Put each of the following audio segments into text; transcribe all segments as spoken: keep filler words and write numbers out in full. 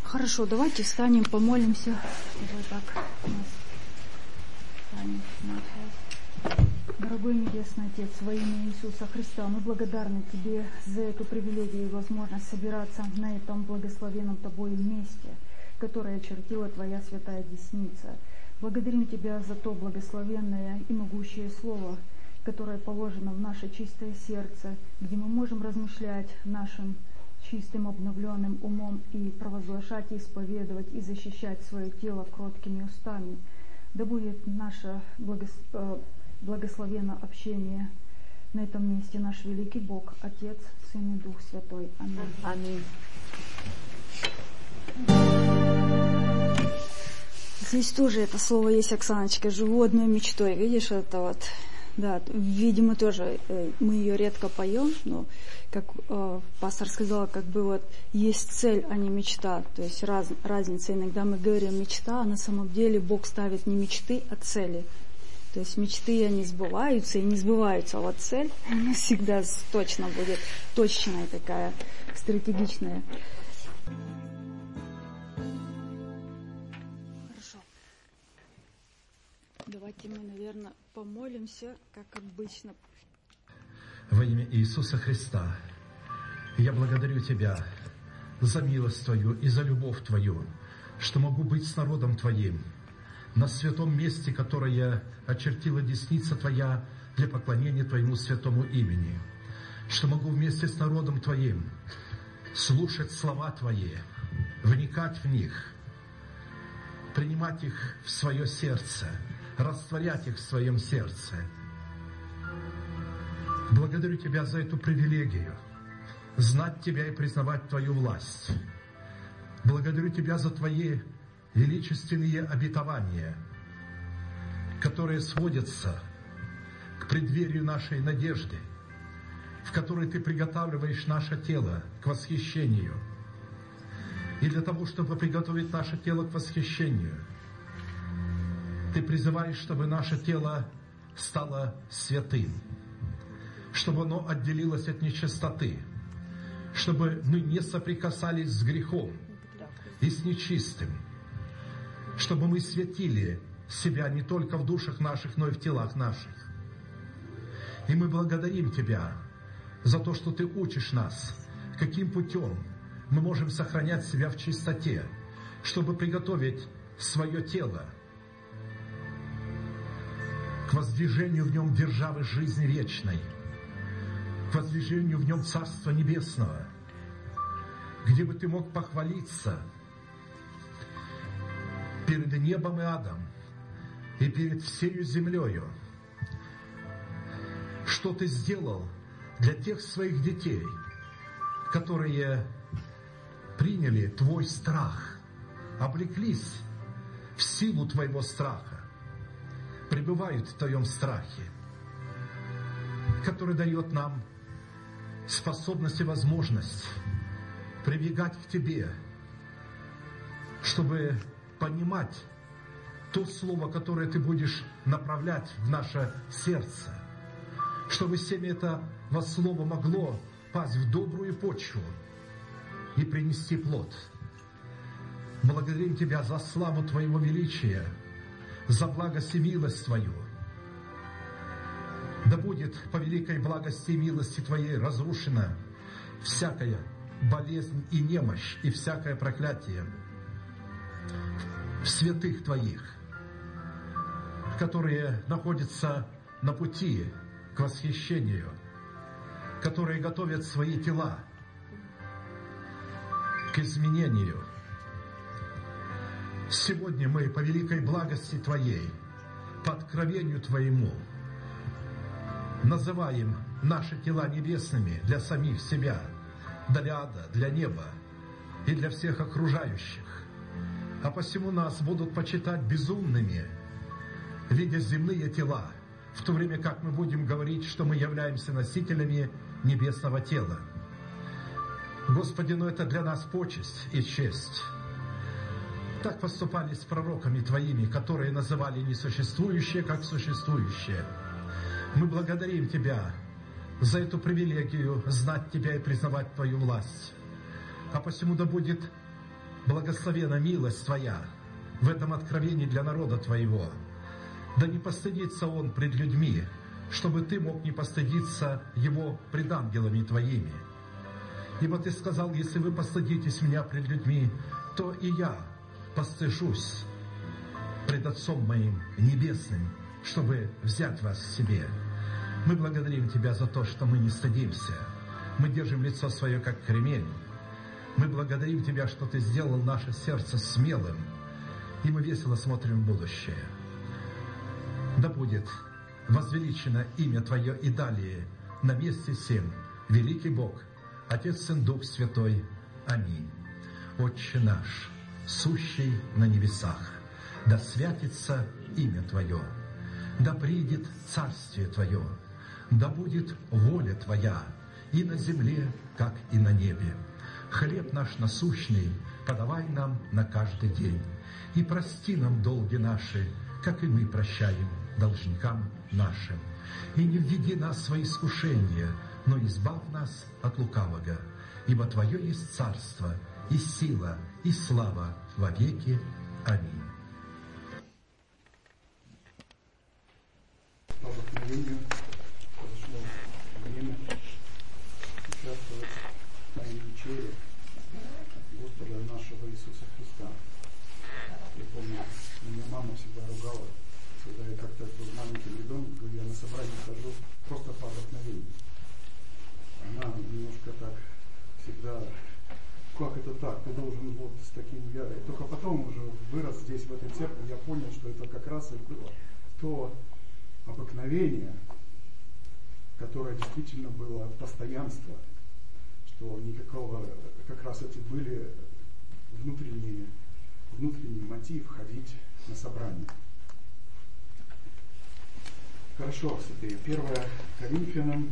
Хорошо, давайте встанем, помолимся. Вот так у нас встанем. Дорогой Небесный Отец, во имя Иисуса Христа, мы благодарны Тебе за эту привилегию и возможность собираться на этом благословенном Тобой месте, которое очертила Твоя святая десница. Благодарим Тебя за то благословенное и могущее Слово, которое положено в наше чистое сердце, где мы можем размышлять нашим чистым обновленным умом и провозглашать, и исповедовать, и защищать свое тело кроткими устами. Да будет наше благос... благословенно общение на этом месте наш великий Бог, Отец, Сын и Дух Святой. Аминь. Аминь. Здесь тоже это слово есть, Оксаночка, живу одной мечтой. Видишь, это вот, да, видимо, тоже э, мы ее редко поем, но, как э, пастор сказала, как бы вот есть цель, а не мечта. То есть раз, разница. Иногда мы говорим мечта, а на самом деле Бог ставит не мечты, а цели. То есть мечты, они сбываются и не сбываются, а вот цель, она всегда точно будет, точная такая, стратегичная. Хорошо. Давайте мы, наверное, помолимся, как обычно. Во имя Иисуса Христа я благодарю Тебя за милость Твою и за любовь Твою, что могу быть с народом Твоим на святом месте, которое очертила десница Твоя для поклонения Твоему святому имени, что могу вместе с народом Твоим слушать слова Твои, вникать в них, принимать их в свое сердце, растворять их в своем сердце. Благодарю Тебя за эту привилегию, знать Тебя и признавать Твою власть. Благодарю Тебя за Твои величественные обетования, которые сводятся к преддверию нашей надежды, в которой Ты приготавливаешь наше тело к восхищению. И для того, чтобы приготовить наше тело к восхищению, Ты призываешь, чтобы наше тело стало святым, чтобы оно отделилось от нечистоты, чтобы мы не соприкасались с грехом и с нечистым, чтобы мы светили себя не только в душах наших, но и в телах наших. И мы благодарим Тебя за то, что Ты учишь нас, каким путем мы можем сохранять себя в чистоте, чтобы приготовить свое тело к воздвижению в нем державы жизни вечной, к воздвижению в нем Царства Небесного, где бы Ты мог похвалиться перед небом и адом, и перед всею землею, что Ты сделал для тех своих детей, которые приняли Твой страх, облеклись в силу Твоего страха, пребывают в Твоем страхе, который дает нам способность и возможность прибегать к Тебе, чтобы понимать то слово, которое Ты будешь направлять в наше сердце, чтобы семя этого слова могло пасть в добрую почву и принести плод. Благодарим Тебя за славу Твоего величия, за благость и милость Твою. Да будет по великой благости и милости Твоей разрушена всякая болезнь и немощь, и всякое проклятие в святых Твоих, которые находятся на пути к восхищению, которые готовят свои тела к изменению. Сегодня мы по великой благости Твоей, по откровению Твоему, называем наши тела небесными для самих себя, для ада, для неба и для всех окружающих. А посему нас будут почитать безумными, видя земные тела, в то время как мы будем говорить, что мы являемся носителями небесного тела. Господи, но это для нас почесть и честь. Так поступали с пророками Твоими, которые называли несуществующее как существующее. Мы благодарим Тебя за эту привилегию знать Тебя и признавать Твою власть. А посему да будет благословена милость Твоя в этом откровении для народа Твоего. Да не постыдится он пред людьми, чтобы Ты мог не постыдиться его пред ангелами Твоими. Ибо Ты сказал, если вы постыдитесь меня пред людьми, то и я постыжусь пред Отцом моим Небесным, чтобы взять вас к себе. Мы благодарим Тебя за то, что мы не стыдимся. Мы держим лицо свое, как кремень. Мы благодарим Тебя, что Ты сделал наше сердце смелым, и мы весело смотрим в будущее. Да будет возвеличено имя Твое и далее на месте всем, великий Бог, Отец, Сын, Дух Святой. Аминь. Отче наш, сущий на небесах, да святится имя Твое, да придет царствие Твое, да будет воля Твоя и на земле, как и на небе. Хлеб наш насущный подавай нам на каждый день, и прости нам долги наши, как и мы прощаем должникам нашим. И не введи нас в свои искушения, но избавь нас от лукавого, ибо Твое есть царство, и сила, и слава во веки. Аминь. По обыкновению подошло время участвовать в тайной вечере Господа нашего Иисуса Христа. Я помню, меня мама всегда ругала, когда я как-то был маленьким ребенком, говорю, я на собрание хожу просто по обыкновению. Она немножко так всегда, как это так, ты должен вот с таким, я только потом уже вырос здесь, в этой церкви, я понял, что это как раз и было то обыкновение, которое действительно было постоянство, что никакого, как раз эти были внутренние, внутренний мотив ходить на собрание. Хорошо, святые. Первое Коринфянам,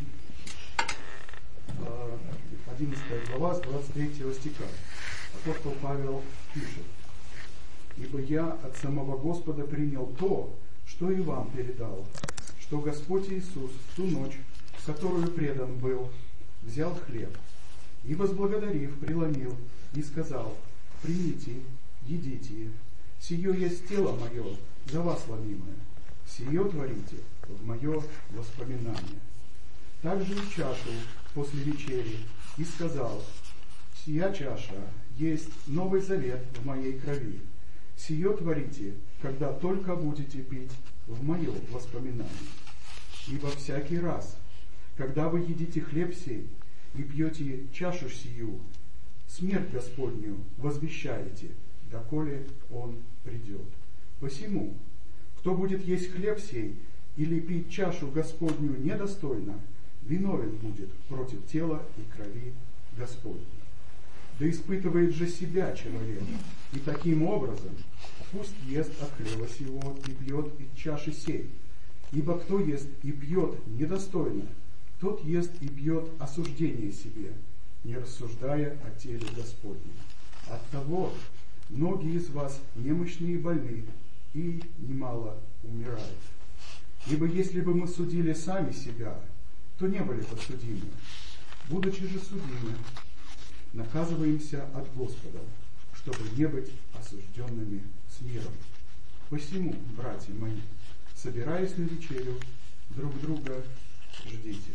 одиннадцатая глава, с двадцать третьего стиха. Апостол Павел пишет: «Ибо я от самого Господа принял то, что и вам передал, что Господь Иисус в ту ночь, в которую предан был, взял хлеб, и, возблагодарив, преломил и сказал: примите, едите, сие есть тело мое, за вас ломимое, сие творите в мое воспоминание. Также и чашу после вечери, и сказал: сия чаша есть новый завет в моей крови, сие творите, когда только будете пить в мое воспоминание. Ибо всякий раз, когда вы едите хлеб сей и пьете чашу сию, смерть Господню возвещаете, доколе Он придет. Посему, кто будет есть хлеб сей или пить чашу Господню недостойно, виновен будет против тела и крови Господней. Да испытывает же себя человек, и таким образом пусть ест от хлеба сего и пьет из чаши сей. Ибо кто ест и пьет недостойно, тот ест и пьет осуждение себе, не рассуждая о теле Господнем. Оттого многие из вас немощные и больны, и немало умирают. Ибо если бы мы судили сами себя, то не были подсудимы. Будучи же судимы, наказываемся от Господа, чтобы не быть осужденными с миром. Посему, братья мои, собираясь на вечерю, друг друга ждите».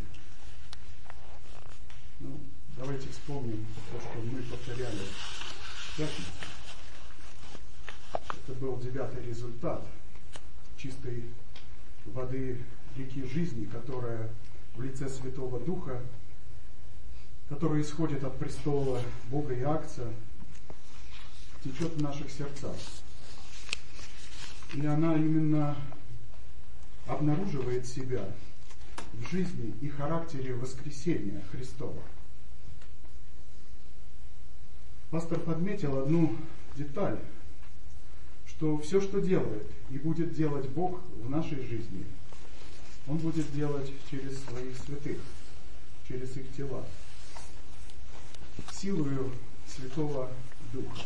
Ну, давайте вспомним то, что мы повторяли в пятницу. Это был девятый результат чистой воды реки жизни, которая в лице Святого Духа, которая исходит от престола Бога и Агнца, течет в наших сердцах. И она именно обнаруживает себя в жизни и характере воскресения Христова. Пастор подметил одну деталь, что все, что делает и будет делать Бог в нашей жизни, Он будет делать через своих святых, через их тела, силою Святого Духа.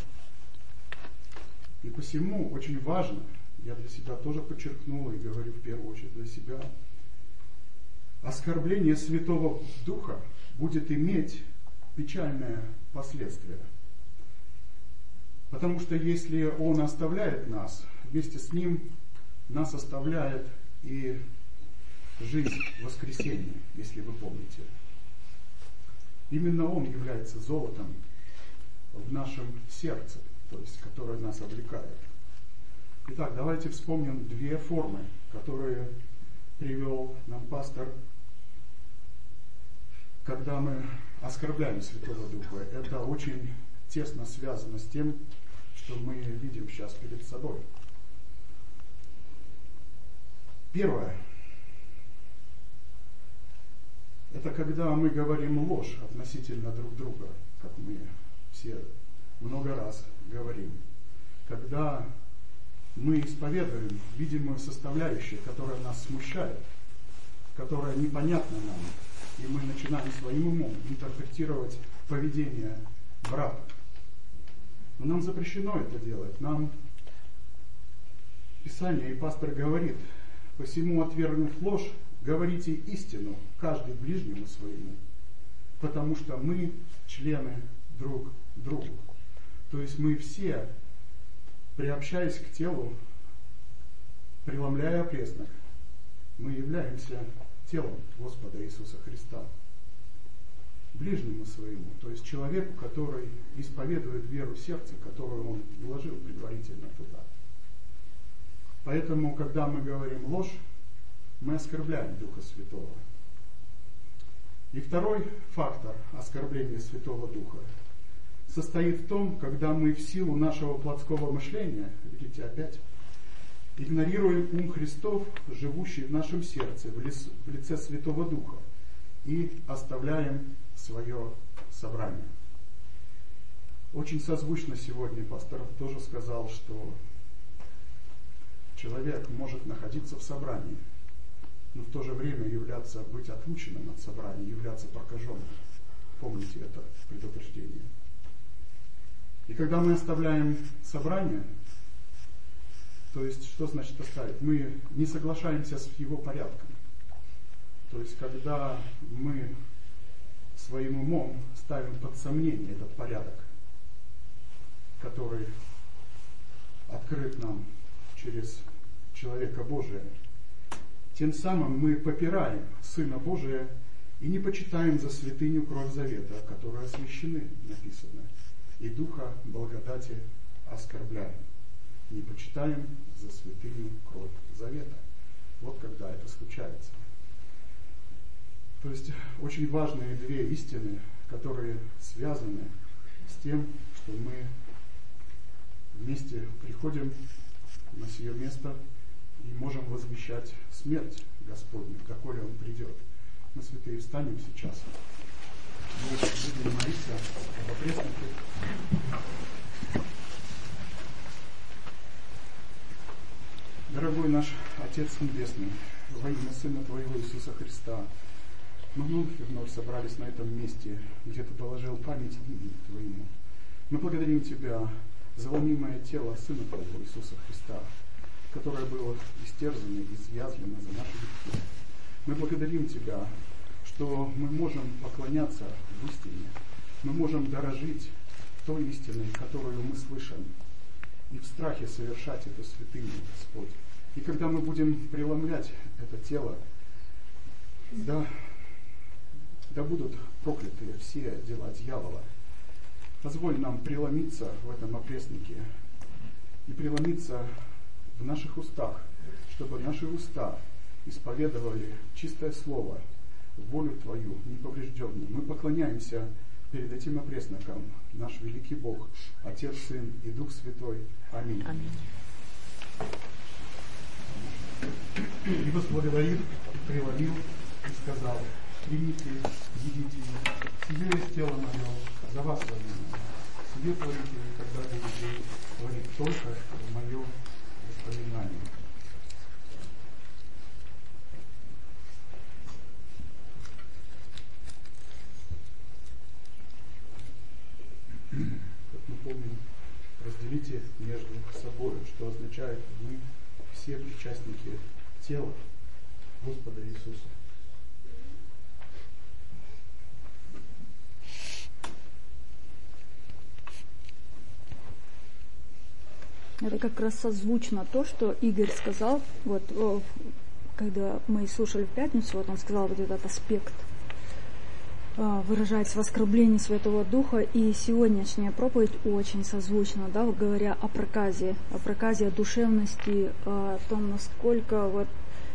И посему очень важно, я для себя тоже подчеркнул и говорю в первую очередь для себя, оскорбление Святого Духа будет иметь печальное последствие. Потому что если Он оставляет нас, вместе с Ним нас оставляет и жизнь воскресения, если вы помните. Именно Он является золотом в нашем сердце, то есть которое нас облекает. Итак, давайте вспомним две формы, которые привел нам пастор, когда мы оскорбляем Святого Духа. Это очень тесно связано с тем, что мы видим сейчас перед собой. Первое. Это когда мы говорим ложь относительно друг друга, как мы все много раз говорим. Когда мы исповедуем видимую составляющую, которая нас смущает, которая непонятна нам, и мы начинаем своим умом интерпретировать поведение брата. Но нам запрещено это делать. Нам Писание и пастор говорит: посему, отвергнув ложь, говорите истину, каждый ближнему своему, потому что мы члены друг другу. То есть мы все, приобщаясь к телу, преломляя преснок, мы являемся телом Господа Иисуса Христа. Ближнему своему, то есть человеку, который исповедует веру в сердце, которую он вложил предварительно туда. Поэтому, когда мы говорим ложь, мы оскорбляем Духа Святого. И второй фактор оскорбления Святого Духа состоит в том, когда мы в силу нашего плотского мышления, видите, опять, игнорируем ум Христов, живущий в нашем сердце, в лице Святого Духа, и оставляем свое собрание. Очень созвучно сегодня пастор тоже сказал, что человек может находиться в собрании, но в то же время являться, быть отлученным от собрания, являться прокаженным. Помните это предупреждение. И когда мы оставляем собрание, то есть что значит оставить? Мы не соглашаемся с его порядком. То есть когда мы своим умом ставим под сомнение этот порядок, который открыт нам через человека Божия, тем самым мы попираем Сына Божия и не почитаем за святыню кровь завета, которой освящены, написано, и Духа благодати оскорбляем. Не почитаем за святыню кровь завета. Вот когда это случается. То есть очень важные две истины, которые связаны с тем, что мы вместе приходим на сие место и можем возвещать смерть Господню, какой Он придет. Мы, святые, встанем сейчас. Мы будем молиться об опреснике. Дорогой наш Отец Небесный, во имя Сына Твоего Иисуса Христа, мы вновь и вновь собрались на этом месте, где Ты положил память имени Твоему. Мы благодарим Тебя за ломимое тело Сына Твоего Иисуса Христа, которое было истерзано и изъязвлено за наши грехи. Мы благодарим Тебя, что мы можем поклоняться в истине, мы можем дорожить той истиной, которую мы слышим, и в страхе совершать эту святыню, Господь. И когда мы будем преломлять это тело, да, да будут прокляты все дела дьявола. Позволь нам преломиться в этом опреснике и преломиться в наших устах, чтобы наши уста исповедовали чистое слово, волю Твою неповрежденную. Мы поклоняемся перед этим опресноком, наш великий Бог, Отец, Сын и Дух Святой. Аминь. Аминь. И возблагодарил, преломил и сказал: примите, едите, сие есть тело мое, за вас возьмено. Сие творите, когда будете творить только в мое воспоминание. Как мы помним, разделите между собой, что означает, мы все причастники тела Господа Иисуса. Это как раз созвучно то, что Игорь сказал, вот когда мы слушали в пятницу, вот он сказал вот этот аспект, выражается в оскорблении Святого Духа, и сегодняшняя проповедь очень созвучна, да, говоря о проказе, о проказе, о душевности, о том, насколько вот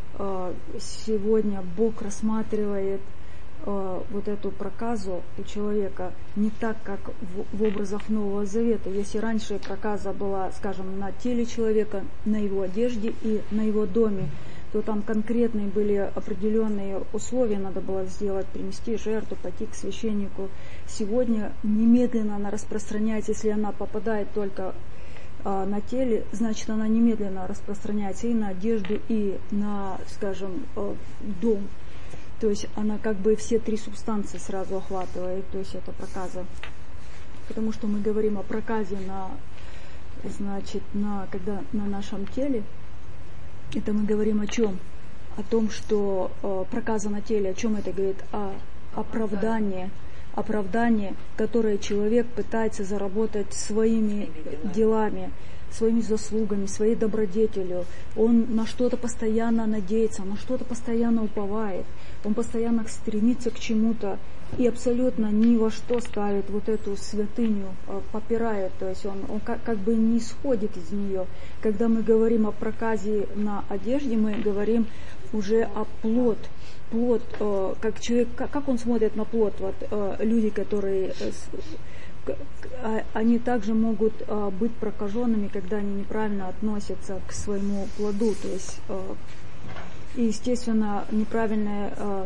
сегодня Бог рассматривает вот эту проказу у человека не так, как в, в образах Нового Завета. Если раньше проказа была, скажем, на теле человека, на его одежде и на его доме, то там конкретные были определенные условия, надо было сделать, принести жертву, пойти к священнику. Сегодня немедленно она распространяется, если она попадает только а, на теле, значит она немедленно распространяется и на одежду, и на, скажем, э, дом. То есть она как бы все три субстанции сразу охватывает, то есть это проказа. Потому что мы говорим о проказе на, значит, на, когда на нашем теле, это мы говорим о чем? О том, что э, проказа на теле, о чем это говорит? О оправдании, оправдание, которое человек пытается заработать своими делами, своими заслугами, своей добродетелью. Он на что-то постоянно надеется, на что-то постоянно уповает, он постоянно стремится к чему-то и абсолютно ни во что ставит вот эту святыню, попирает, то есть он, он как, как бы не сходит из нее. Когда мы говорим о проказе на одежде, мы говорим уже о плод, плод, э, как человек, как, как он смотрит на плод, вот э, люди, которые э, они также могут э, быть прокаженными, когда они неправильно относятся к своему плоду, то есть э, и, естественно, неправильное э,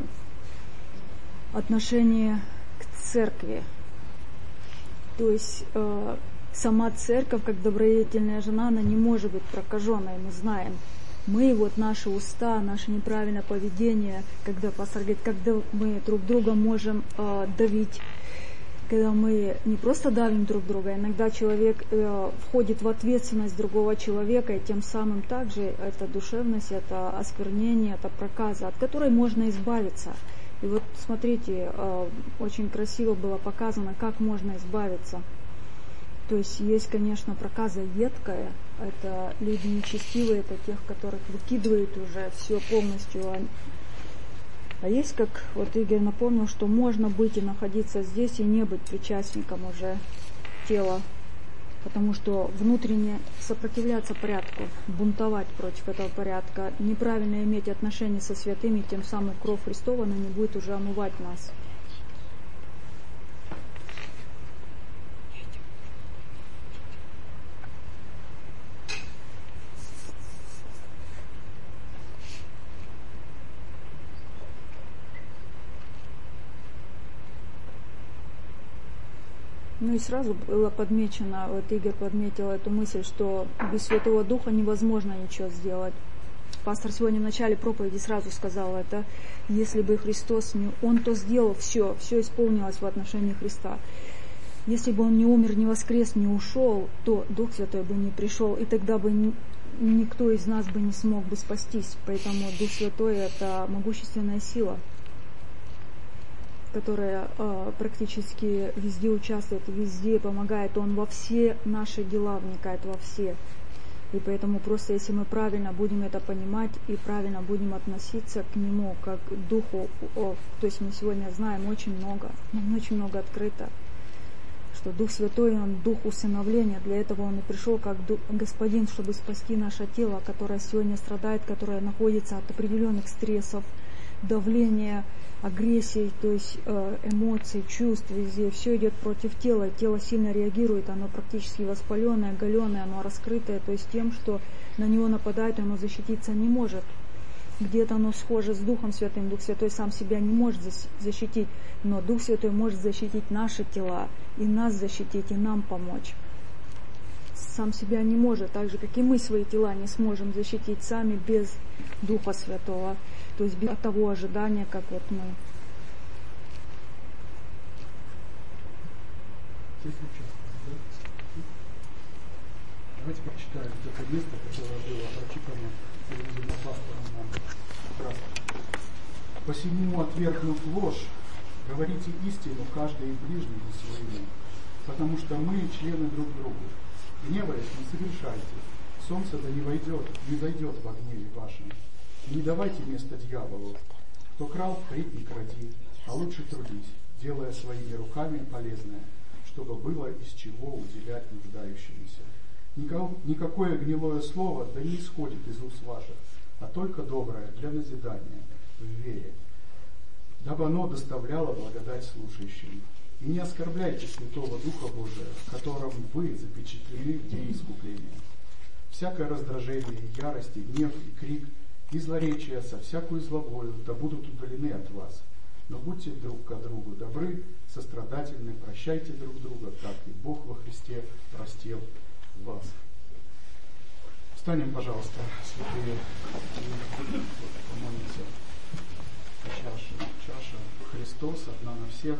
отношение к церкви. То есть э, сама церковь, как добродетельная жена, она не может быть прокаженной, мы знаем. Мы, вот наши уста, наше неправильное поведение, когда пастор говорит, когда мы друг друга можем э, давить, когда мы не просто давим друг друга, иногда человек э, входит в ответственность другого человека, и тем самым также это душевность, это осквернение, это проказа, от которой можно избавиться. И вот смотрите, э, очень красиво было показано, как можно избавиться. То есть есть, конечно, проказа едкая, это люди нечестивые, это тех, которых выкидывают уже все полностью. А есть, как вот Игорь напомнил, что можно быть и находиться здесь и не быть причастником уже тела, потому что внутренне сопротивляться порядку, бунтовать против этого порядка, неправильно иметь отношения со святыми, тем самым кровь Христова, она не будет уже омывать нас. Ну и сразу было подмечено, вот Игорь подметил эту мысль, что без Святого Духа невозможно ничего сделать. Пастор сегодня в начале проповеди сразу сказал это, если бы Христос не... Он то сделал, все, все исполнилось в отношении Христа. Если бы Он не умер, не воскрес, не ушел, то Дух Святой бы не пришел, и тогда бы ни, никто из нас бы не смог бы спастись. Поэтому Дух Святой — это могущественная сила, которая э, практически везде участвует, везде помогает. Он во все наши дела вникает, во все. И поэтому просто если мы правильно будем это понимать и правильно будем относиться к Нему, как к Духу, о, то есть мы сегодня знаем очень много, нам очень много открыто, что Дух Святой, Он Дух усыновления, для этого Он и пришел как Дух, Господин, чтобы спасти наше тело, которое сегодня страдает, которое находится от определенных стрессов, давления, агрессии, то есть э, эмоций, чувств везде, все идет против тела, тело сильно реагирует, оно практически воспаленное, оголенное, оно раскрытое, то есть тем, что на него нападает, оно защититься не может. Где-то оно схоже с Духом Святым, Дух Святой сам себя не может защитить, но Дух Святой может защитить наши тела, и нас защитить, и нам помочь. Сам себя не может, так же, как и мы свои тела не сможем защитить сами без Духа Святого. То есть без того ожидания, как вот мы. Давайте прочитаем это место, которое было прочитано перед пастором нам. Посему, отвергнув ложь, говорите истину каждый из ближнего своему, потому что мы члены друг другу. Гневаясь, не совершайте. Солнце да не войдет, не зайдет во гневе вашем. И не давайте место дьяволу. Кто крал, впредь не кради, а лучше трудись, делая своими руками полезное, чтобы было из чего уделять нуждающимся. Никакое гнилое слово да не исходит из уст ваших, а только доброе для назидания в вере, дабы оно доставляло благодать слушающим. И не оскорбляйте Святого Духа Божия, которым вы запечатлены в день искупления. Всякое раздражение, ярость, и гнев, и крик, и злоречие со всякую злобою да будут удалены от вас. Но будьте друг к другу добры, сострадательны, прощайте друг друга, как и Бог во Христе простил вас. Встанем, пожалуйста, святые, и помолимся о чаше. Чаша Христос, одна на всех.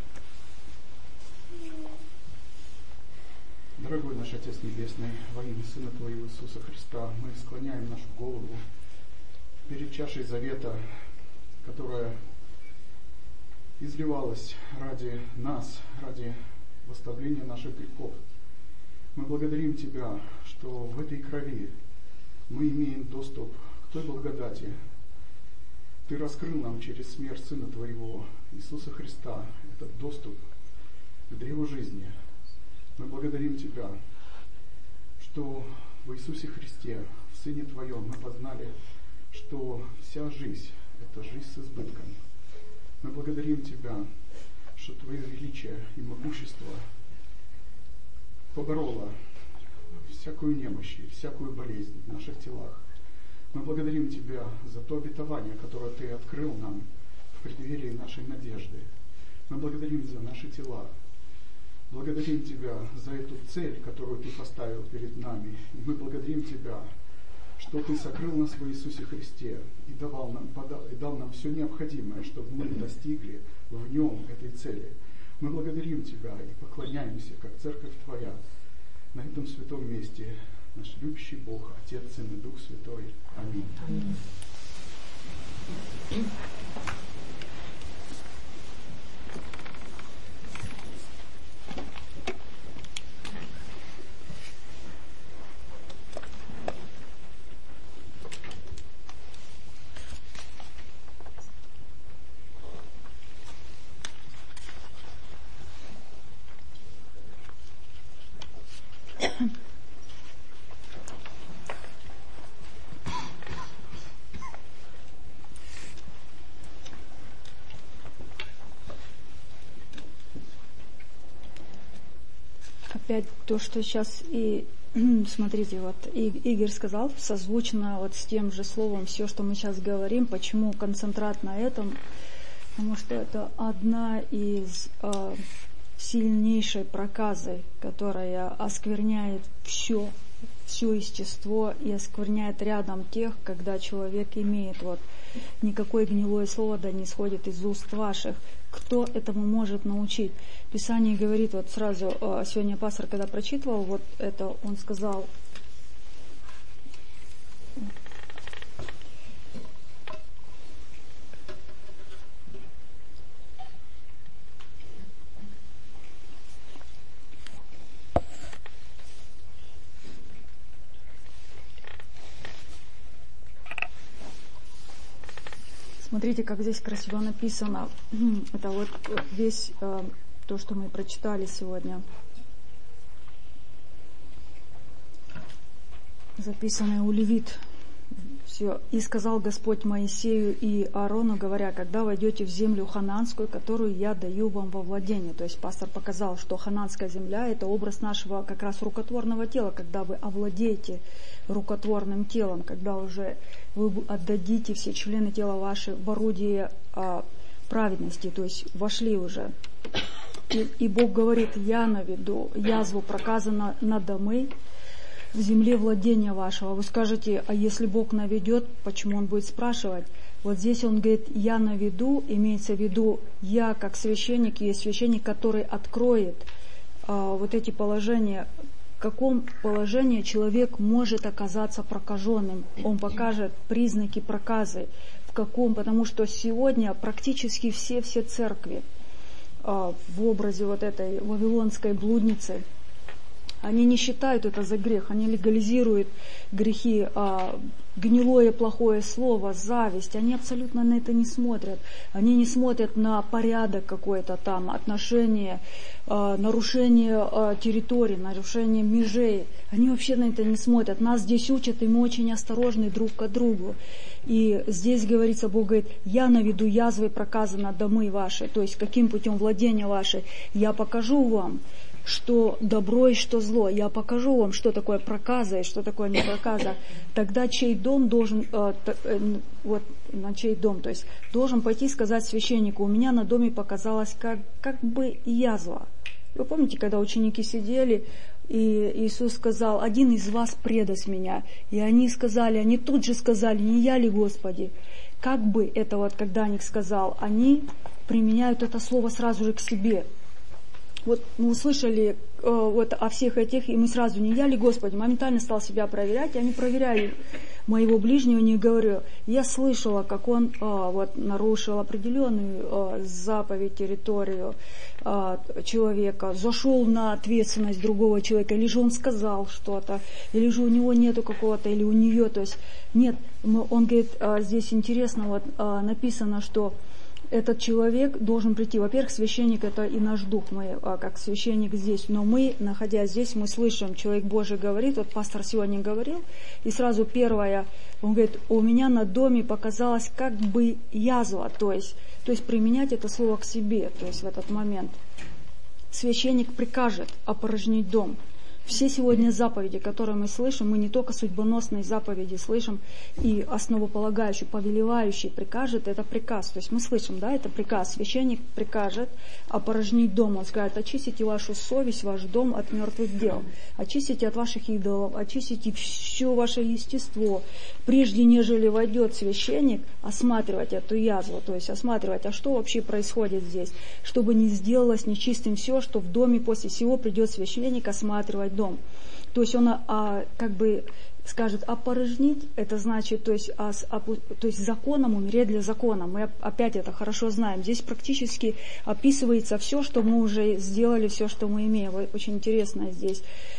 Дорогой наш Отец Небесный, во имя Сына Твоего Иисуса Христа, мы склоняем нашу голову перед чашей завета, которая изливалась ради нас, ради восставления наших грехов. Мы благодарим Тебя, что в этой крови мы имеем доступ к той благодати. Ты раскрыл нам через смерть Сына Твоего, Иисуса Христа, этот доступ к древу жизни. Мы благодарим Тебя, что в Иисусе Христе, в Сыне Твоем, мы познали, что вся жизнь – это жизнь с избытком. Мы благодарим Тебя, что Твое величие и могущество побороло всякую немощь и всякую болезнь в наших телах. Мы благодарим Тебя за то обетование, которое Ты открыл нам в преддверии нашей надежды. Мы благодарим за наши тела. Благодарим Тебя за эту цель, которую Ты поставил перед нами. И мы благодарим Тебя, что Ты сокрыл нас в Иисусе Христе и, давал нам, подал, и дал нам все необходимое, чтобы мы достигли в Нем этой цели. Мы благодарим Тебя и поклоняемся, как Церковь Твоя, на этом святом месте, наш любящий Бог, Отец, Сын и Дух Святой. Аминь. Аминь. Опять то, что сейчас и смотрите, вот и, Игорь сказал, созвучно вот с тем же словом все, что мы сейчас говорим. Почему концентрат на этом? Потому что это одна из э, сильнейшей проказы, которая оскверняет все, все естество и оскверняет рядом тех, когда человек имеет вот никакое гнилое слово да не сходит из уст ваших. Кто этому может научить? Писание говорит, вот сразу, сегодня пастор, когда прочитывал, вот это он сказал, смотрите, как здесь красиво написано. Это вот весь э, то, что мы прочитали сегодня. Записанное у Левит. Все. «И сказал Господь Моисею и Аарону, говоря, когда войдете в землю хананскую, которую я даю вам во владение». То есть пастор показал, что хананская земля – это образ нашего как раз рукотворного тела, когда вы овладеете рукотворным телом, когда уже вы отдадите все члены тела ваши в орудие а, праведности, то есть вошли уже. И, и Бог говорит, я наведу язву проказа на, на домы в земле владения вашего. Вы скажете, а если Бог наведет, почему Он будет спрашивать? Вот здесь Он говорит, я наведу, имеется в виду, я как священник, есть священник, который откроет а, вот эти положения. В каком положении человек может оказаться прокаженным. Он покажет признаки проказы. В каком, потому что сегодня практически все, все церкви а, в образе вот этой вавилонской блудницы, Они не считают это за грех, они легализируют грехи, а, гнилое плохое слово, зависть. Они абсолютно на это не смотрят. Они не смотрят на порядок какой-то там, отношения, а, нарушение а, территории, нарушение межей. Они вообще на это не смотрят. Нас здесь учат, и мы очень осторожны друг к другу. И здесь говорится, Бог говорит, я наведу язвы проказы на домы ваши, то есть каким путем владения ваши. Я покажу вам, что добро и что зло. Я покажу вам, что такое проказа и что такое не проказа. Тогда чей дом должен, э, э, вот на чей дом, то есть должен пойти сказать священнику, у меня на доме показалась как, как бы язва. Вы помните, когда ученики сидели, и Иисус сказал, один из вас предаст меня. И они сказали, они тут же сказали, не я ли, Господи? Как бы это вот, когда Ник сказал, они применяют это слово сразу же к себе. Вот мы услышали э, вот о всех этих, и мы сразу, не я ли, Господи? Моментально стал себя проверять, я не проверяю моего ближнего, не говорю. Я слышала, как он э, вот, нарушил определенную э, заповедь, территорию э, человека, зашел на ответственность другого человека, или же он сказал что-то, или же у него нету какого-то, или у нее, то есть нет, мы, он говорит, э, здесь интересно, вот э, написано, что этот человек должен прийти. Во-первых, священник — это и наш дух, мы как священник здесь. Но мы, находясь здесь, мы слышим, человек Божий говорит, вот пастор сегодня говорил, и сразу первое, он говорит, у меня на доме показалась как бы язва, то есть, то есть применять это слово к себе, то есть в этот момент. Священник прикажет опорожнить дом. Все сегодня заповеди, которые мы слышим, мы не только судьбоносные заповеди слышим, и основополагающие, повелевающие прикажет, это приказ. То есть мы слышим, да, это приказ. Священник прикажет опорожнить дом. Он скажет, очистите вашу совесть, ваш дом от мертвых дел. Очистите от ваших идолов, очистите все ваше естество. Прежде нежели войдет священник, осматривать эту язву, то есть осматривать, а что вообще происходит здесь, чтобы не сделалось нечистым все, что в доме после всего придет священник осматривать дом. То есть он а, как бы скажет опорожнить, это значит, то есть, а, а, то есть законом умереть для закона. Мы опять это хорошо знаем. Здесь практически описывается все, что мы уже сделали, все, что мы имеем. Очень интересно здесь.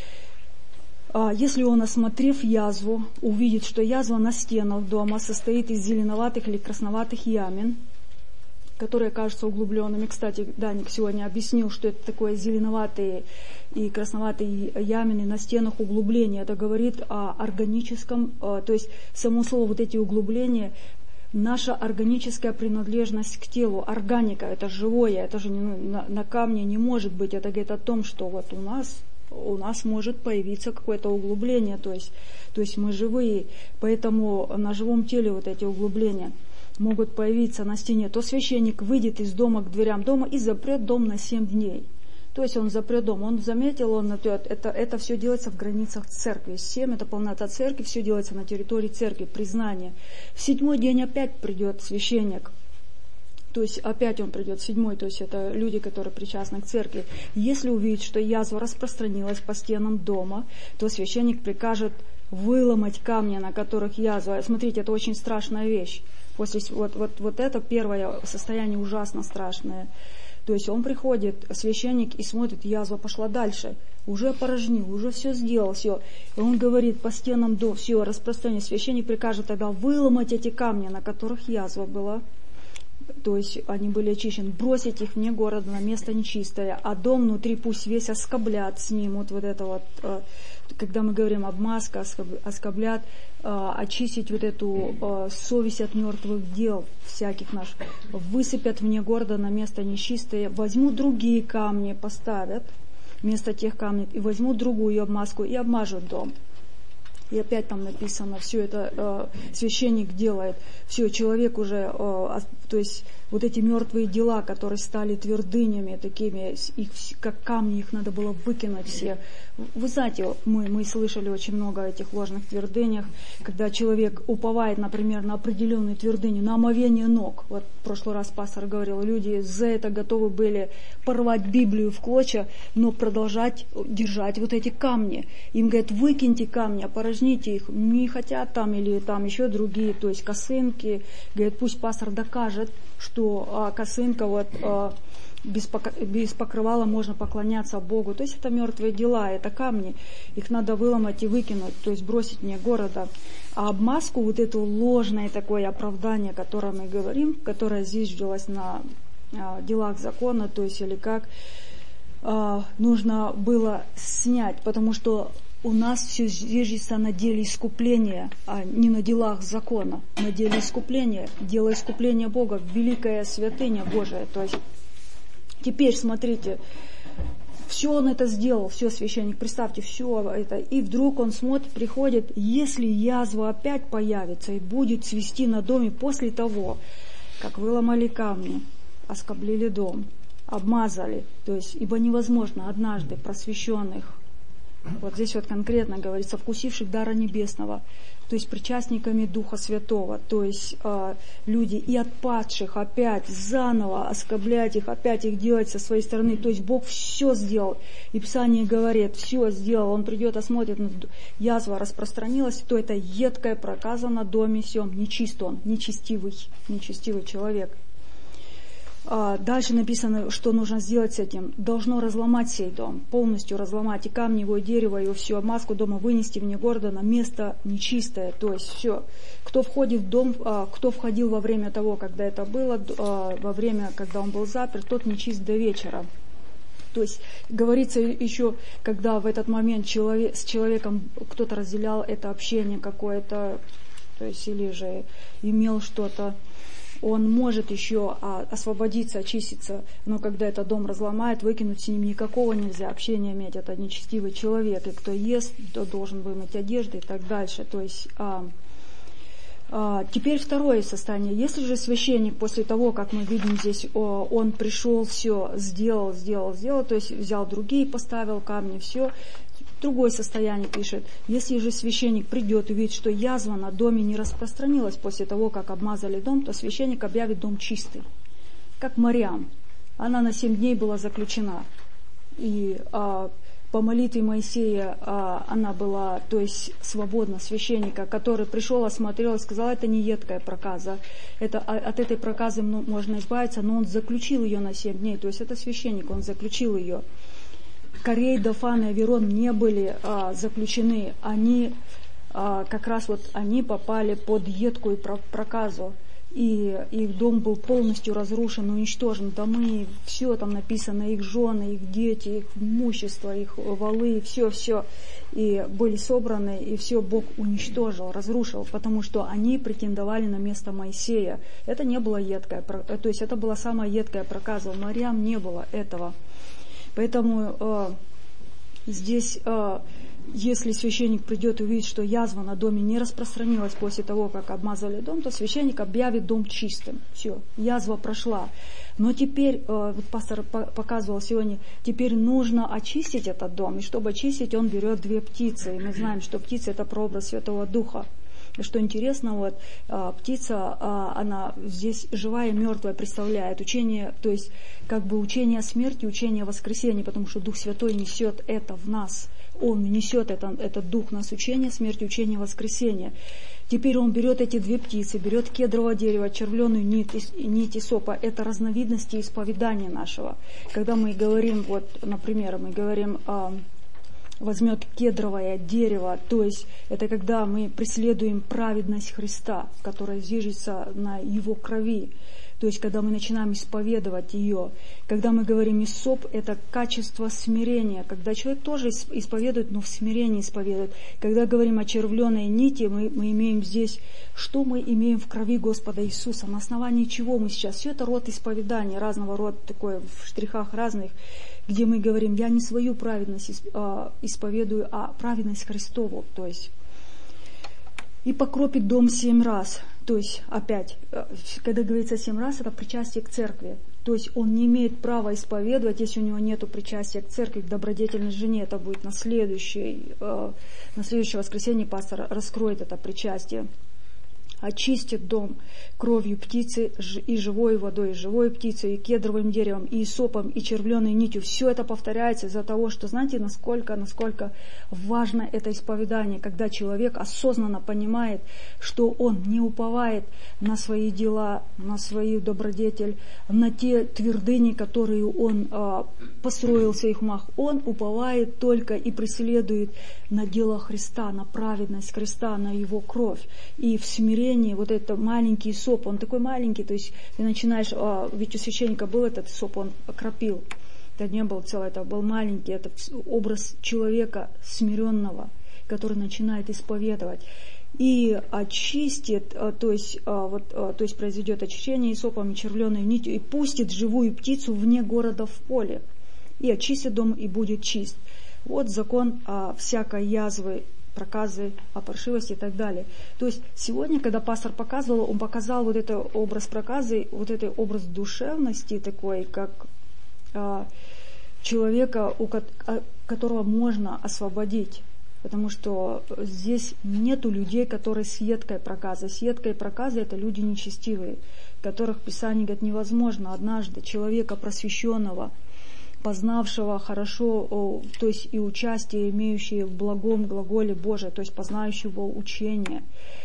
А, если он, осмотрев язву, увидит, что язва на стенах дома состоит из зеленоватых или красноватых ямин, которые кажутся углубленными. Кстати, Даник сегодня объяснил, что это такое зеленоватые и красноватые ямины на стенах углубления. Это говорит о органическом, то есть само слово вот эти углубления, наша органическая принадлежность к телу, органика, это живое, это же на, на камне не может быть. Это говорит о том, что вот у нас, у нас может появиться какое-то углубление, то есть, то есть мы живые, поэтому на живом теле вот эти углубления могут появиться на стене, то священник выйдет из дома к дверям дома и запрет дом на семь дней. То есть он запрет дом. Он заметил, он это, это все делается в границах церкви. Семь — это полнота церкви, все делается на территории церкви, признание. В седьмой день опять придет священник. То есть опять он придет, седьмой, то есть это люди, которые причастны к церкви. Если увидит, что язва распространилась по стенам дома, то священник прикажет выломать камни, на которых язва. Смотрите, это очень страшная вещь. После, вот, вот, вот это первое состояние ужасно страшное. То есть он приходит, священник, и смотрит, язва пошла дальше. Уже опорожнил, уже все сделал, все. И он говорит по стенам до все распространение. Священник прикажет тогда выломать эти камни, на которых язва была. То есть они были очищены, бросить их вне города на место нечистое, а дом внутри пусть весь оскоблят, снимут вот это вот, когда мы говорим обмазка, оскоблят, очистить вот эту совесть от мертвых дел всяких наших, высыпят вне города на место нечистое, возьмут другие камни, поставят вместо тех камней, и возьмут другую обмазку и обмажут дом. И опять там написано, все это э, священник делает, все, человек уже, э, то есть вот эти мертвые дела, которые стали твердынями такими, их, как камни, их надо было выкинуть все. Вы знаете, мы, мы слышали очень много о этих ложных твердынях, когда человек уповает, например, на определенную твердыню, на омовение ног. Вот в прошлый раз пастор говорил, люди за это готовы были порвать Библию в клочья, но продолжать держать вот эти камни. Им говорят, выкиньте камни, опорожните их. Не хотят там или там еще другие, то есть косынки. Говорят, пусть пастор докажет, что а, косынка вот... А, без, пок- без покрывала можно поклоняться Богу. То есть это мертвые дела, это камни. Их надо выломать и выкинуть, то есть бросить вне города. А обмазку, вот это ложное такое оправдание, о котором мы говорим, которое зиждилось на а, делах закона, то есть или как, а, нужно было снять, потому что у нас все зиждется на деле искупления, а не на делах закона. На деле искупления, дело искупления Бога, великая святыня Божия. То есть теперь смотрите, все он это сделал, все, священник, представьте, все это. И вдруг он смотрит, приходит, если язва опять появится и будет цвести на доме после того, как выломали камни, оскоблили дом, обмазали, то есть, ибо невозможно однажды просвещенных, вот здесь вот конкретно говорится, вкусивших дара небесного, то есть причастниками Духа Святого, то есть э, люди и отпадших опять заново оскорблять их, опять их делать со своей стороны, то есть Бог все сделал, и Писание говорит, все сделал, Он придет, осмотрит, язва распространилась, то это едкая проказа на доме сем, нечист он, нечестивый, нечестивый человек. Дальше написано, что нужно сделать с этим. Должно разломать сей дом, полностью разломать и камни его, и дерево его, всю обмазку дома вынести вне города на место нечистое. То есть все. Кто входит в дом, кто входил во время того, когда это было, во время, когда он был заперт, тот нечист до вечера. То есть говорится еще, когда в этот момент человек, с человеком кто-то разделял это общение какое-то, то есть или же имел что-то, он может еще а, освободиться, очиститься, но когда этот дом разломает, выкинуть с ним никакого нельзя, общения иметь, это нечестивый человек, и кто ест, то должен вымыть одежды и так дальше. То есть а, а, теперь второе состояние. Если же священник после того, как мы видим здесь, о, он пришел, все, сделал, сделал, сделал, то есть взял другие, поставил камни, все. Другое состояние пишет, если же священник придет и увидит, что язва на доме не распространилась после того, как обмазали дом, то священник объявит дом чистый. Как Мариам. Она на семь дней была заключена. И а, по молитве Моисея а, она была, то есть свободна, священника, который пришел, осмотрел и сказал, это не едкая проказа. Это, а, от этой проказы ну, можно избавиться, но он заключил ее на семь дней. То есть это священник, он заключил ее. Корей, Дафан и Аверон не были а, заключены, они а, как раз вот они попали под едкую проказу, и их дом был полностью разрушен, уничтожен, домы, все там написано, их жены, их дети, их имущество, их валы, все-все, и были собраны, и все Бог уничтожил, разрушил, потому что они претендовали на место Моисея. Это не было едкое, то есть это была самая едкая проказа, у Мариам не было этого. Поэтому э, здесь, э, если священник придет и увидит, что язва на доме не распространилась после того, как обмазали дом, то священник объявит дом чистым. Все, язва прошла. Но теперь, э, вот пастор показывал сегодня, теперь нужно очистить этот дом. И чтобы очистить, он берет две птицы. И мы знаем, что птица — это прообраз Святого Духа. И что интересно, вот а, птица, а, она здесь живая и мертвая представляет учение, то есть как бы учение о смерти, учение о воскресении, потому что Дух Святой несет это в нас. Он несет это, этот Дух в нас, учение о смерти, учение о воскресении. Теперь он берет эти две птицы, берет кедровое дерево, червленую нить, нить исопа. Это разновидности исповедания нашего. Когда мы говорим, вот, например, мы говорим... А, возьмет кедровое дерево, то есть это когда мы преследуем праведность Христа, которая зиждется на Его крови, то есть когда мы начинаем исповедовать ее. Когда мы говорим «исоп», это качество смирения, когда человек тоже исповедует, но в смирении исповедует. Когда говорим о червленой нити, мы, мы имеем здесь, что мы имеем в крови Господа Иисуса, на основании чего мы сейчас. Все это род исповедания, разного рода, такое в штрихах разных, где мы говорим, я не свою праведность исповедую, а праведность Христову. То есть, и покропит дом семь раз. То есть, опять, когда говорится семь раз, это причастие к церкви. То есть, он не имеет права исповедовать, если у него нет причастия к церкви, к добродетельной жене. Это будет на следующее, на следующее воскресенье пастор раскроет это причастие. очистит дом кровью птицы и живой водой, и живой птицей, и кедровым деревом, и исопом, и червленой нитью. Все это повторяется из-за того, что, знаете, насколько, насколько важно это исповедание, когда человек осознанно понимает, что он не уповает на свои дела, на свою добродетель, на те твердыни, которые он а, построил в своих умах. Он уповает только и преследует на дело Христа, на праведность Христа, на Его кровь. И в смирении вот это маленький соп, он такой маленький, то есть ты начинаешь, а, ведь у священника был этот соп, он окропил. Это не был целый, это был маленький, это образ человека смиренного, который начинает исповедовать. И очистит, то есть, вот, то есть произведет очищение исопом и червленой нитью, и пустит живую птицу вне города в поле, и очистит дом, и будет чист. Вот закон а, всякой язвы, проказы, о паршивости и так далее. То есть сегодня, когда пастор показывал, он показал вот этот образ проказы, вот этот образ душевности такой, как а, человека, у ко- которого можно освободить. Потому что здесь нету людей, которые с едкой проказой. С едкой проказой это люди нечестивые, которых Писание говорит невозможно однажды человека просвещенного, познавшего хорошо, то есть и участие, имеющее в благом глаголе Божия, то есть познающего учения,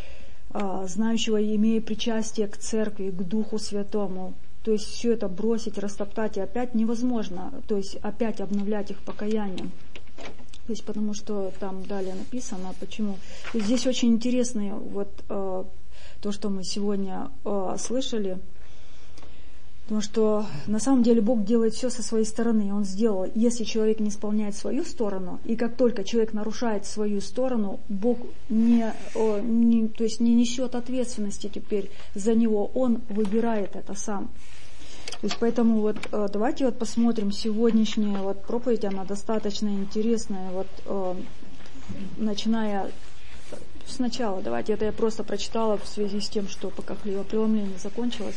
знающего и имея причастие к церкви, к Духу Святому. То есть все это бросить, растоптать и опять невозможно, то есть опять обновлять их покаянием. То есть потому что там далее написано, почему. Здесь очень интересно вот э, то, что мы сегодня э, слышали, потому что на самом деле Бог делает все со своей стороны. Он сделал, если человек не исполняет свою сторону, и как только человек нарушает свою сторону, Бог не, э, не, то есть не несет ответственности теперь за него, Он выбирает это сам. То есть поэтому вот э, давайте вот посмотрим сегодняшняя вот проповедь, она достаточно интересная, вот э, начиная сначала, давайте это я просто прочитала в связи с тем, что пока хлебопреломление закончилось.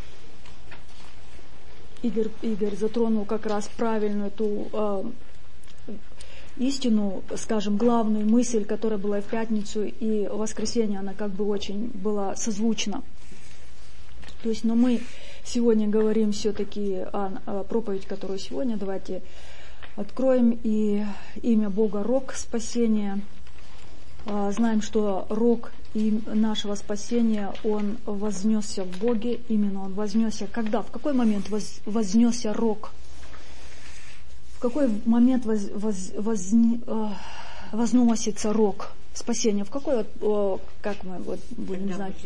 Игорь, Игорь затронул как раз правильную ту э, истину, скажем, главную мысль, которая была в пятницу и в воскресенье, она как бы очень была созвучна. То есть, но мы сегодня говорим все-таки о, о проповедь, которую сегодня давайте откроем, и имя Бога Рог спасения. А, знаем, что Рог и нашего спасения, он вознесся в Боге, именно он вознесся. Когда? В какой момент воз, вознесся Рог? В какой момент воз, воз, воз, возносится Рог спасения? В какой, вот, как мы вот будем когда знать?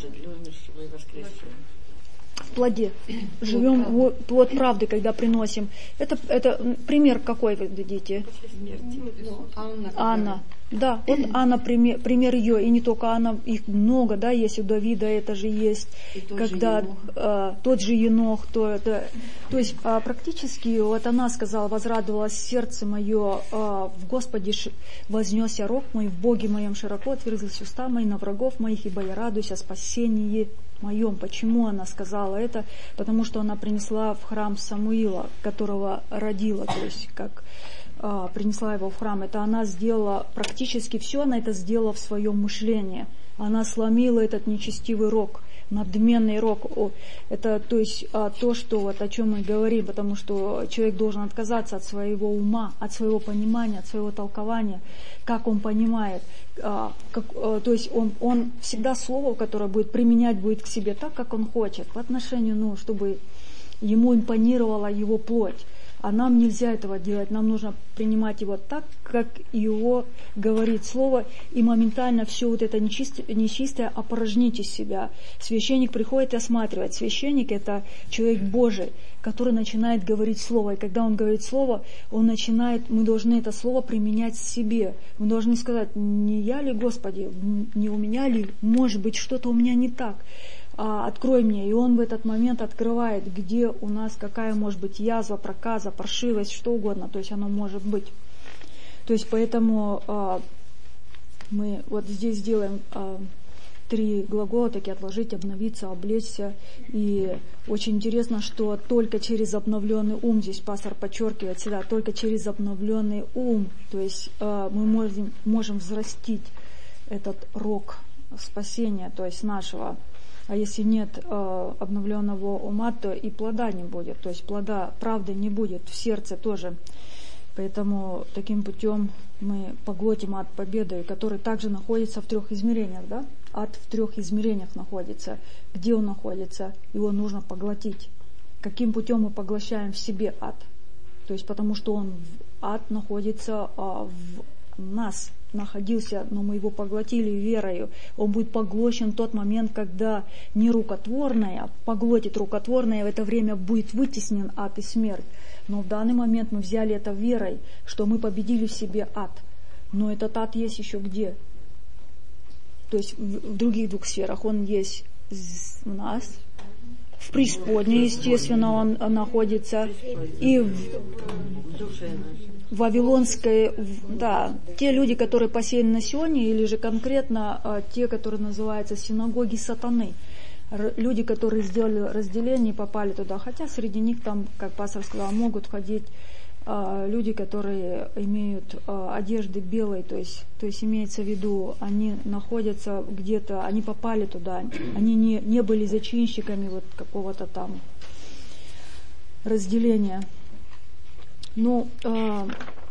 В плоде. Живем в плод правды, когда приносим. Это, это пример какой вы дадите? Анна. Анна. Да, вот Анна, пример, пример ее, и не только Анна, их много, да, есть у Давида, это же есть, и когда тот же, а, тот же Енох, то, это, то есть а, практически вот она сказала, возрадовалось сердце мое, а, в Господе вознесся рог мой, в Боге моем широко отверзлись уста мои на врагов моих, ибо я радуюсь о спасении моем. Почему она сказала это? Потому что она принесла в храм Самуила, которого родила, то есть как а, принесла его в храм. Это она сделала, практически все она это сделала в своем мышлении. Она сломила этот нечестивый рог, надменный рог. Это то есть а, то, что вот о чем мы говорим, потому что человек должен отказаться от своего ума, от своего понимания, от своего толкования, как он понимает. А, как, а, то есть он, он всегда слово, которое будет применять, будет к себе так, как он хочет, по отношению, ну, чтобы ему импонировала его плоть. А нам нельзя этого делать, нам нужно принимать его так, как его говорит слово, и моментально все вот это нечистое, нечистое опорожнить из себя. Священник приходит и осматривает. Священник — это человек Божий, который начинает говорить слово. И когда он говорит слово, он начинает, мы должны это слово применять в себе. Мы должны сказать: не я ли, Господи, не у меня ли, может быть, что-то у меня не так. Открой мне. И он в этот момент открывает, где у нас какая может быть язва, проказа, паршивость, что угодно. То есть оно может быть. То есть поэтому а, мы вот здесь делаем а, три глагола, такие: отложить, обновиться, облечься. И очень интересно, что только через обновленный ум, здесь пастор подчеркивает всегда, только через обновленный ум, то есть а, мы можем, можем взрастить этот рог спасения, то есть нашего. А если нет э, обновленного ума, то и плода не будет, то есть плода правды не будет в сердце тоже. Поэтому таким путем мы поглотим ад победой, который также находится в трех измерениях, да? Ад в трех измерениях находится. Где он находится? Его нужно поглотить. Каким путем мы поглощаем в себе ад? То есть потому что он, ад находится а, в нас, находился, но мы его поглотили верою. Он будет поглощен в тот момент, когда нерукотворное поглотит рукотворное, в это время будет вытеснен ад и смерть. Но в данный момент мы взяли это верой, что мы победили в себе ад. Но этот ад есть еще где? То есть в других двух сферах. Он есть в нас, в преисподней, естественно, он находится, и в вавилонской, да, те люди, которые посеяны на Сионе, или же конкретно те, которые называются синагоги сатаны. Люди, которые сделали разделение и попали туда, хотя среди них там, как пастор сказал, могут ходить э, люди, которые имеют э, одежды белой, то есть, то есть имеется в виду, они находятся где-то, они попали туда, они не, не были зачинщиками вот какого-то там разделения. Ну, э,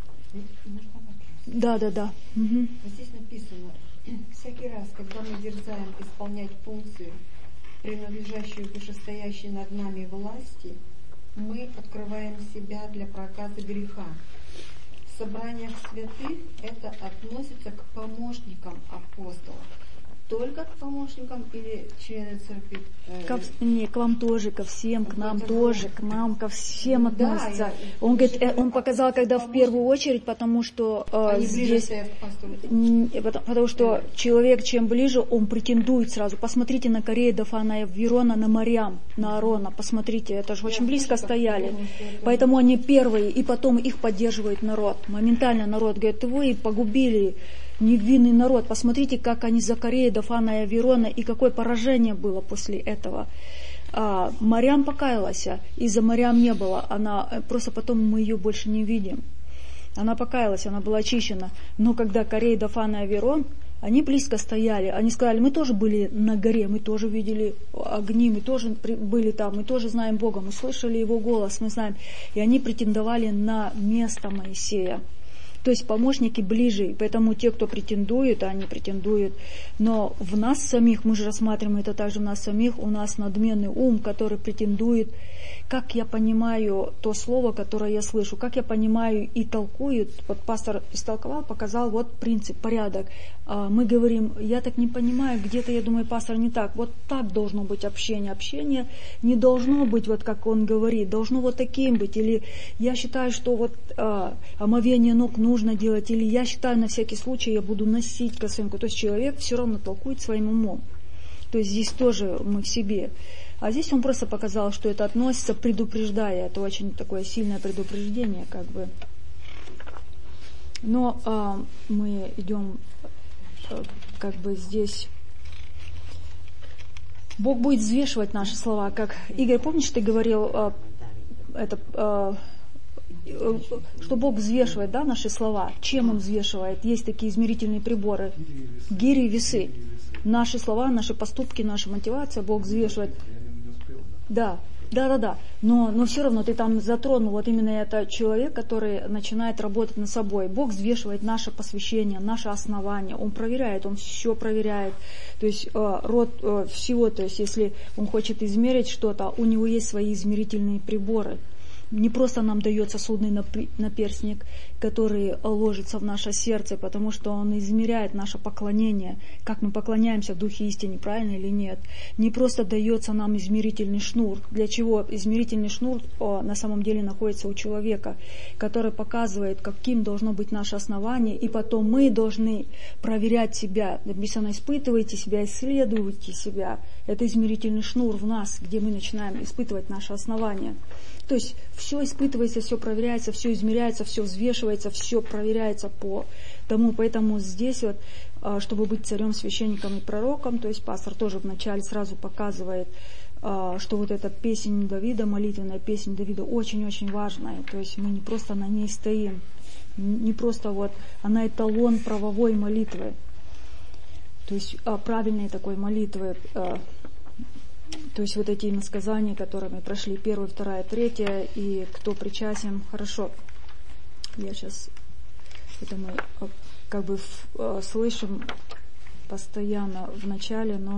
да, да, да. Угу. Здесь написано, всякий раз, когда мы дерзаем исполнять функцию, принадлежащую вышестоящей над нами власти, мы открываем себя для проказа греха. В собраниях святых это относится к помощникам апостолов. Только к помощникам или члены церкви? Ко, не, к вам тоже, ко всем, к нам тоже, к нам, ко всем относится. Да, он говорит, он показал, когда в первую очередь, потому что э, здесь, потому, потому что человек, чем ближе, он претендует сразу. Посмотрите на Корея, Дафана, Верона, на Марьям, на Аарона, посмотрите, это же очень близко стояли. Поэтому они первые, и потом их поддерживает народ. Моментально народ говорит, вы погубили невинный народ. Посмотрите, как они за Корея, Дафана и Аверона, и какое поражение было после этого. А, Марьям покаялась, и за Марьям не было. Она, просто потом мы ее больше не видим. Она покаялась, она была очищена. Но когда Корея, Дафана и Аверон, они близко стояли. Они сказали, мы тоже были на горе, мы тоже видели огни, мы тоже были там, мы тоже знаем Бога, мы слышали Его голос, мы знаем. И они претендовали на место Моисея. То есть помощники ближе, поэтому те, кто претендует, они претендуют. Но в нас самих, мы же рассматриваем это также в нас самих, у нас надменный ум, который претендует, как я понимаю то слово, которое я слышу, как я понимаю и толкую. Вот пастор истолковал, показал, вот принцип, порядок. Мы говорим, я так не понимаю, где-то, я думаю, пастор не так. Вот так должно быть общение. Общение не должно быть, вот как он говорит, должно вот таким быть. Или я считаю, что вот а, омовение ног нужно делать, или я считаю, на всякий случай я буду носить косынку. То есть человек все равно толкует своим умом. То есть здесь тоже мы в себе. А здесь он просто показал, что это относится, предупреждая. Это очень такое сильное предупреждение, как бы. Но а, мы идем, а, как бы здесь. Бог будет взвешивать наши слова. Как Игорь, помнишь, ты говорил, а, это, а, что Бог взвешивает, да, наши слова? Чем Он взвешивает? Есть такие измерительные приборы. Гири и весы. Наши слова, наши поступки, наша мотивация Бог взвешивает. Да, да, да, да. Но, но все равно ты там затронул вот именно это человек, который начинает работать над собой. Бог взвешивает наше посвящение, наше основание. Он проверяет, Он все проверяет. То есть э, род э, всего, то есть если Он хочет измерить что-то, у Него есть свои измерительные приборы. Не просто нам дается судный наперстник, который ложится в наше сердце, потому что он измеряет наше поклонение, как мы поклоняемся в духе истине, правильно или нет. Не просто дается нам измерительный шнур. Для чего? Измерительный шнур о, на самом деле находится у человека, который показывает, каким должно быть наше основание, и потом мы должны проверять себя. Написано, испытывайте себя, исследуйте себя. Это измерительный шнур в нас, где мы начинаем испытывать наше основание. То есть все испытывается, все проверяется, все измеряется, все взвешивается, все проверяется по тому. Поэтому здесь вот, чтобы быть царем, священником и пророком, то есть пастор тоже вначале сразу показывает, что вот эта песнь Давида, молитвенная песнь Давида очень-очень важная. То есть мы не просто на ней стоим, не просто вот, она эталон правовой молитвы. То есть правильной такой молитвы, то есть вот эти иносказания, которыми прошли первая, вторая, третья, и кто причастен, хорошо. Я сейчас, это мы как бы слышим постоянно в начале, но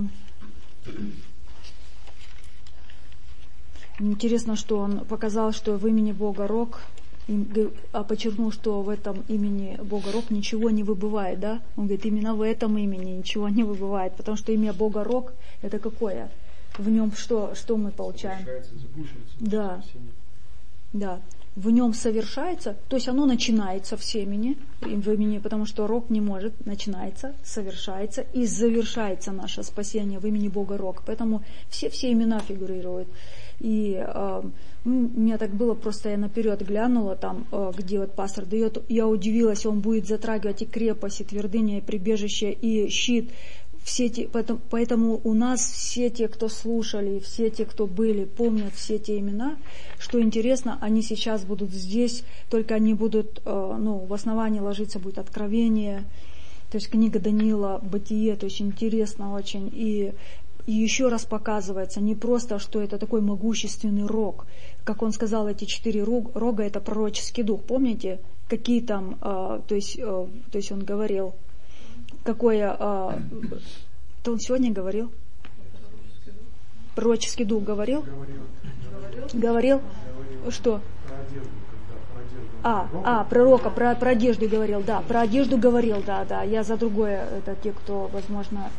интересно, что он показал, что в имени Бога Рог, а подчеркнул, что в этом имени Бога Рог ничего не выбывает, да? Он говорит, именно в этом имени ничего не выбывает, потому что имя Бога Рог это какое? В нем что, что мы получаем? Да, да. В нем совершается, то есть оно начинается в семени, в имени, потому что Рог не может, начинается, совершается и завершается наше спасение в имени Бога Рог. Поэтому все, все имена фигурируют. И э, у меня так было, просто я наперед глянула там, э, где вот пастор дает, я удивилась, он будет затрагивать и крепость, и твердыня, и прибежище, и щит. Все те, поэтому, поэтому у нас все те, кто слушали, все те, кто были, помнят все те имена. Что интересно, они сейчас будут здесь, только они будут, э, ну, в основании ложиться будет Откровение, то есть книга Даниила, Бытие, то есть интересно очень. И, и еще раз показывается, не просто, что это такой могущественный рог. Как он сказал, эти четыре рога, это пророческий дух. Помните, какие там, э, то есть, э, то есть он говорил, какое, а, то он сегодня говорил? Пророческий дух говорил? Говорил. Говорил? Говорил. Что? Про одежду, когда, про одежду. А, а, пророка, про, про одежду говорил, да, про одежду говорил, да, да. Я за другое, это те, кто, возможно,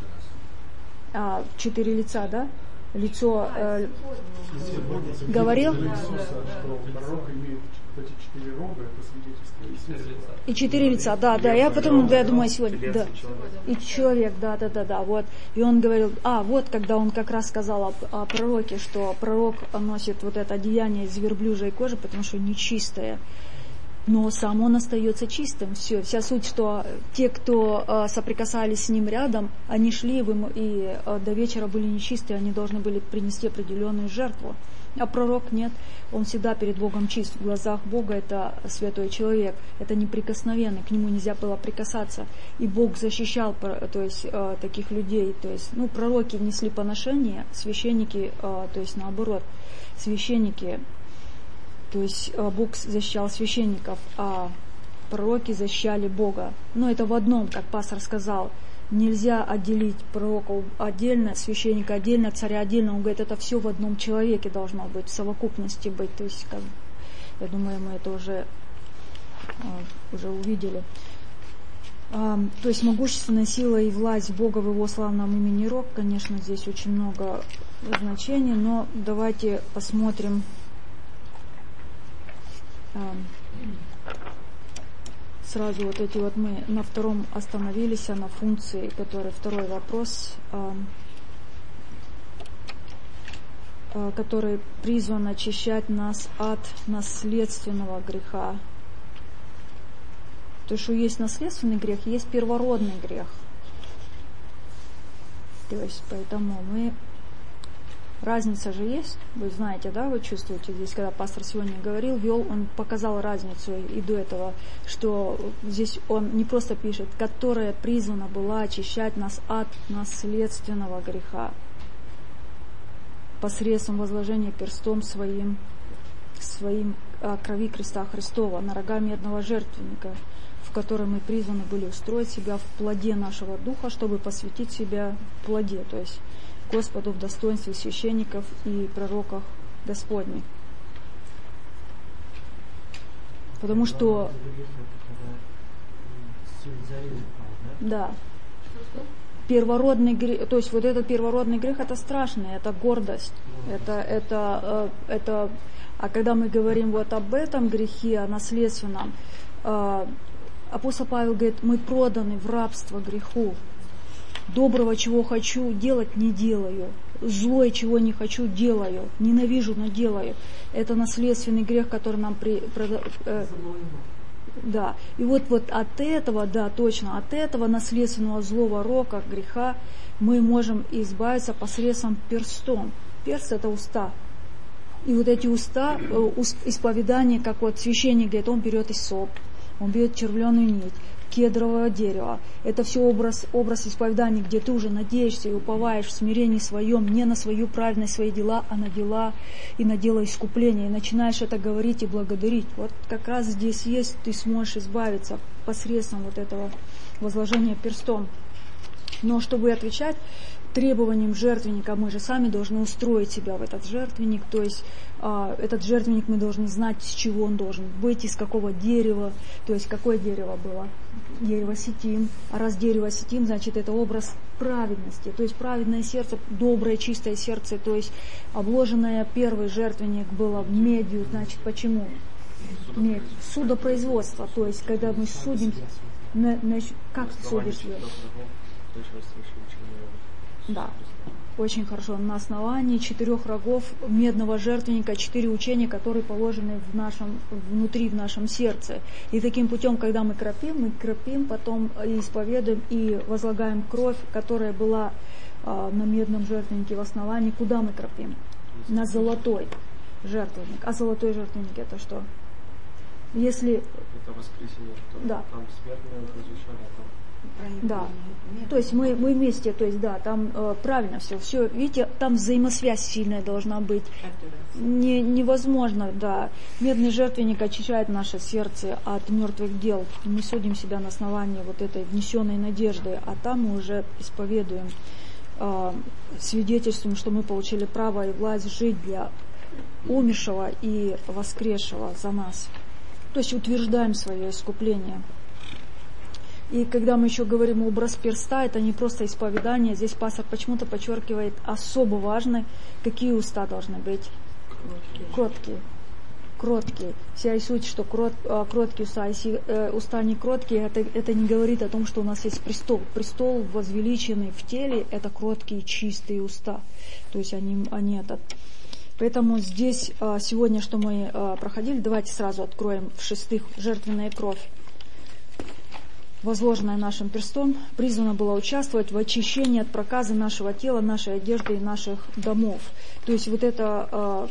а, четыре лица, да? Лицо э, говорил? Пророк имеет эти четыре рога, это свидетельство Иисуса. И четыре лица, да, да, я потом, да, я думаю, сегодня, да, и человек, да, да, да, да, вот, и он говорил, а, вот, когда он как раз сказал о, о пророке, что пророк носит вот это одеяние из верблюжьей кожи, потому что нечистое, но сам он остается чистым, все, вся суть, что те, кто э, соприкасались с ним рядом, они шли в ему, и э, до вечера были нечистые, они должны были принести определенную жертву. А пророк нет, он всегда перед Богом чист. В глазах Бога это святой человек, это неприкосновенный, к нему нельзя было прикасаться. И Бог защищал, то есть, э, таких людей. То есть, ну, пророки несли поношение, священники, э, то есть наоборот, священники, то есть э, Бог защищал священников, а пророки защищали Бога. Но это в одном, как пастор сказал. Нельзя отделить пророка отдельно, священника отдельно, царя отдельно. Он говорит, это все в одном человеке должно быть, в совокупности быть. То есть, как, я думаю, мы это уже, уже увидели. То есть могущественная сила и власть Бога в Его славном имени Рог. Конечно, здесь очень много значений, но давайте посмотрим. Сразу вот эти вот мы на втором остановились, а на функции, который второй вопрос, э, э, который призван очищать нас от наследственного греха. То, что есть наследственный грех, есть первородный грех. То есть, поэтому мы... Разница же есть, вы знаете, да, вы чувствуете здесь, когда пастор сегодня говорил, вел, он показал разницу и до этого, что здесь он не просто пишет, которая призвана была очищать нас от наследственного греха посредством возложения перстом своим, своим а, крови креста Христова на рога медного жертвенника, в котором мы призваны были устроить себя в плоде нашего духа, чтобы посвятить себя в плоде, то есть Господу в достоинстве священников и пророков Господних. Потому что... Да. Первородный грех, то есть вот этот первородный грех, это страшный, это гордость, это, это, это, а когда мы говорим вот об этом грехе, о наследственном, апостол Павел говорит, мы проданы в рабство греху. Доброго, чего хочу делать, не делаю. Злое, чего не хочу, делаю. Ненавижу, но делаю. Это наследственный грех, который нам при... Э, да. И вот, вот от этого, да, точно, от этого наследственного злого рока, греха, мы можем избавиться посредством перстом. Перст — это уста. И вот эти уста, э, исповедание, как вот священник говорит, он берет иссоп, он берет червленую нить. кедрового дерева. Это все образ, образ исповедания, где ты уже надеешься и уповаешь в смирении своем не на свою праведность, свои дела, а на дела и на дело искупления. И начинаешь это говорить и благодарить. Вот как раз здесь есть, ты сможешь избавиться посредством вот этого возложения перстом. Но чтобы отвечать требованиям жертвенника, мы же сами должны устроить себя в этот жертвенник, то есть э, этот жертвенник мы должны знать, с чего он должен быть, из какого дерева, то есть какое дерево было, дерево ситим, а раз дерево ситим, значит это образ праведности, то есть праведное сердце, доброе, чистое сердце, то есть обложенное первый жертвенник было медью, значит почему? Медь. Судопроизводство, то есть когда мы судим, на, на, как ты судишь? Да, очень хорошо. На основании четырех рогов медного жертвенника четыре учения, которые положены в нашем, внутри, в нашем сердце. И таким путем, когда мы кропим, мы кропим, потом исповедуем и возлагаем кровь, которая была э, на медном жертвеннике в основании. Куда мы кропим? На золотой жертвенник. А золотой жертвенник это что? Если... Это воскресенье, что да. Там смертные возвещали, а там... Да, то есть мы, мы вместе, то есть да, там э, правильно все, все, видите, там взаимосвязь сильная должна быть. Не, невозможно, да. Медный жертвенник очищает наше сердце от мертвых дел. Мы судим себя на основании вот этой внесенной надежды, а там мы уже исповедуем, э, свидетельствуем, что мы получили право и власть жить для умершего и воскресшего за нас. То есть утверждаем свое искупление. И когда мы еще говорим образ перста, это не просто исповедание. Здесь пастор почему-то подчеркивает особо важно, какие уста должны быть. Кроткие. Кроткие. Вся и суть, что крот, кроткие уста. Если э, уста не кроткие, это, это не говорит о том, что у нас есть престол. Престол возвеличенный в теле, это кроткие, чистые уста. То есть они, они этот... Поэтому здесь э, сегодня, что мы э, проходили, давайте сразу откроем в шестых жертвенная кровь, возложенная нашим перстом, призвана была участвовать в очищении от проказы нашего тела, нашей одежды и наших домов. То есть вот это,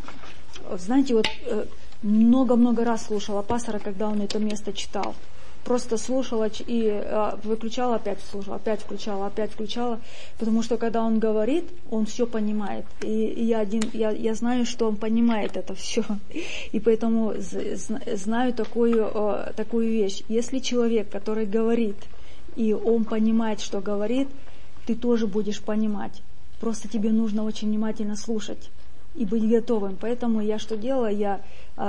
знаете, вот много-много раз слушала пастора, когда он это место читал. Просто слушала и выключала, опять слушала, опять включала, опять включала, потому что когда он говорит, он все понимает. И я, один, я, я знаю, что он понимает это все. И поэтому знаю такую, такую вещь. Если человек, который говорит, и он понимает, что говорит, ты тоже будешь понимать. Просто тебе нужно очень внимательно слушать и быть готовым. Поэтому я что делала? Я,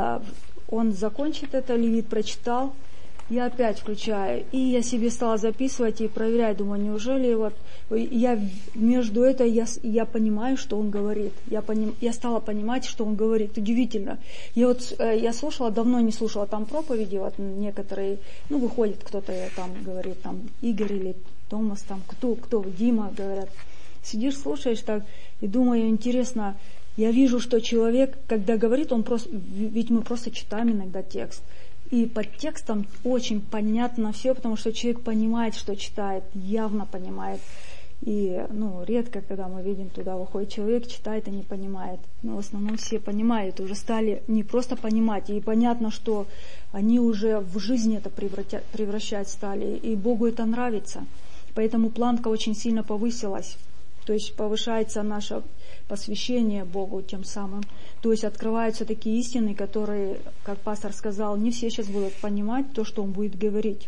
он закончит это, левит прочитал, я опять включаю, и я себе стала записывать и проверять, думаю, неужели вот я между это я, я понимаю, что он говорит, я, поним, я стала понимать, что он говорит, удивительно. Я вот я слушала, давно не слушала там проповеди, вот некоторые, ну выходит кто-то там говорит, там Игорь или Томас, там кто, кто, Дима говорят, сидишь, слушаешь так и думаю, интересно, я вижу, что человек, когда говорит, он просто, ведь мы просто читаем иногда текст. И под текстом очень понятно все, потому что человек понимает, что читает, явно понимает. И ну, редко, когда мы видим, туда выходит человек, читает и не понимает. Но в основном все понимают, уже стали не просто понимать. И понятно, что они уже в жизни это превратя- превращать стали. И Богу это нравится. Поэтому планка очень сильно повысилась. То есть повышается наше посвящение Богу тем самым. То есть открываются такие истины, которые, как пастор сказал, не все сейчас будут понимать то, что он будет говорить.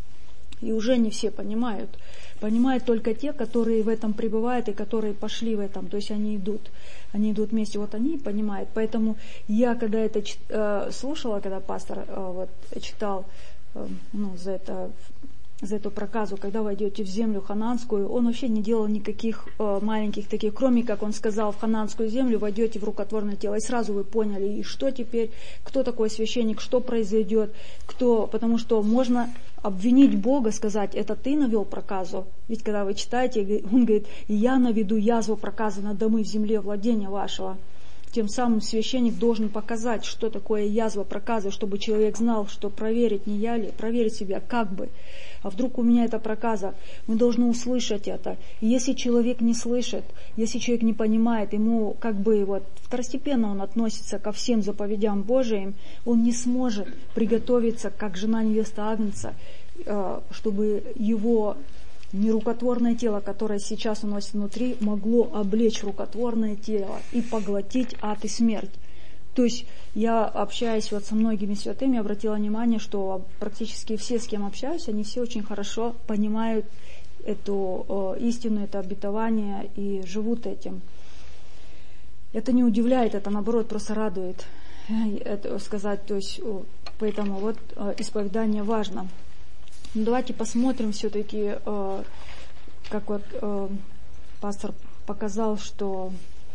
И уже не все понимают. Понимают только те, которые в этом пребывают и которые пошли в этом. То есть они идут. Они идут вместе. Вот они понимают. Поэтому я, когда это э, слушала, когда пастор э, вот, читал э, ну, за это... за эту проказу, когда вы идете в землю хананскую, он вообще не делал никаких э, маленьких таких, кроме как он сказал, в хананскую землю войдете в рукотворное тело. И сразу вы поняли, и что теперь, кто такой священник, что произойдет, кто, потому что можно обвинить Бога, сказать, это ты навел проказу. Ведь когда вы читаете, он говорит, я наведу язву проказы на домы в земле владения вашего. Тем самым священник должен показать, что такое язва проказа, чтобы человек знал, что проверить, не я ли, проверить себя, как бы. А вдруг у меня это проказа? Мы должны услышать это. И если человек не слышит, если человек не понимает, ему как бы вот второстепенно он относится ко всем заповедям Божиим, он не сможет приготовиться, как жена невеста Агнца, чтобы его нерукотворное тело, которое сейчас он носит внутри, могло облечь рукотворное тело и поглотить ад и смерть. То есть я, общаясь вот со многими святыми, обратила внимание, что практически все, с кем общаюсь, они все очень хорошо понимают эту э, истину, это обетование и живут этим. Это не удивляет, это наоборот просто радует, это сказать, то есть поэтому вот э, исповедание важно. Но давайте посмотрим все-таки, э, как вот э, пастор показал, что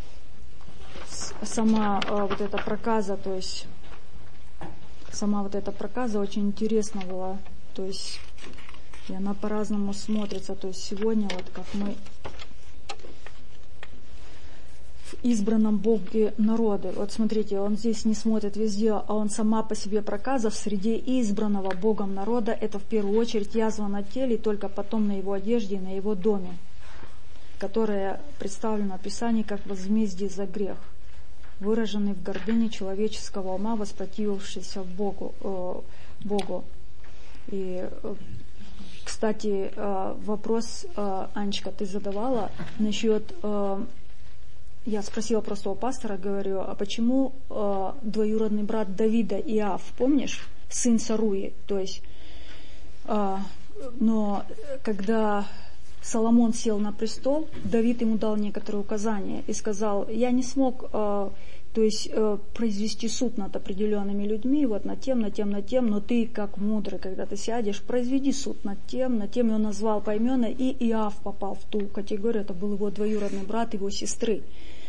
сама э, вот эта проказа, то есть сама вот эта проказа очень интересна была, то есть и она по-разному смотрится, то есть сегодня вот как мы в избранном Боге народе, вот смотрите, он здесь не смотрит везде, а он сама по себе проказа в среде избранного Богом народа, это в первую очередь язва на теле, и только потом на его одежде и на его доме, которая представлена в Писании как возмездие за грех, выраженный в гордыне человеческого ума, воспротивившийся Богу. Э, Богу. И, э, кстати, э, вопрос, э, Анечка, ты задавала насчет... Э, я спросила просто у пастора, говорю, а почему э, двоюродный брат Давида Иав, помнишь, сын Саруи? То есть, э, но когда... Соломон сел на престол, Давид ему дал некоторые указания и сказал, я не смог, э, то есть, э, произвести суд над определенными людьми, вот над тем, над тем, над тем, но ты, как мудрый, когда ты сядешь, произведи суд над тем, над тем, и он назвал поименно, и Иав попал в ту категорию, это был его двоюродный брат, его сестры,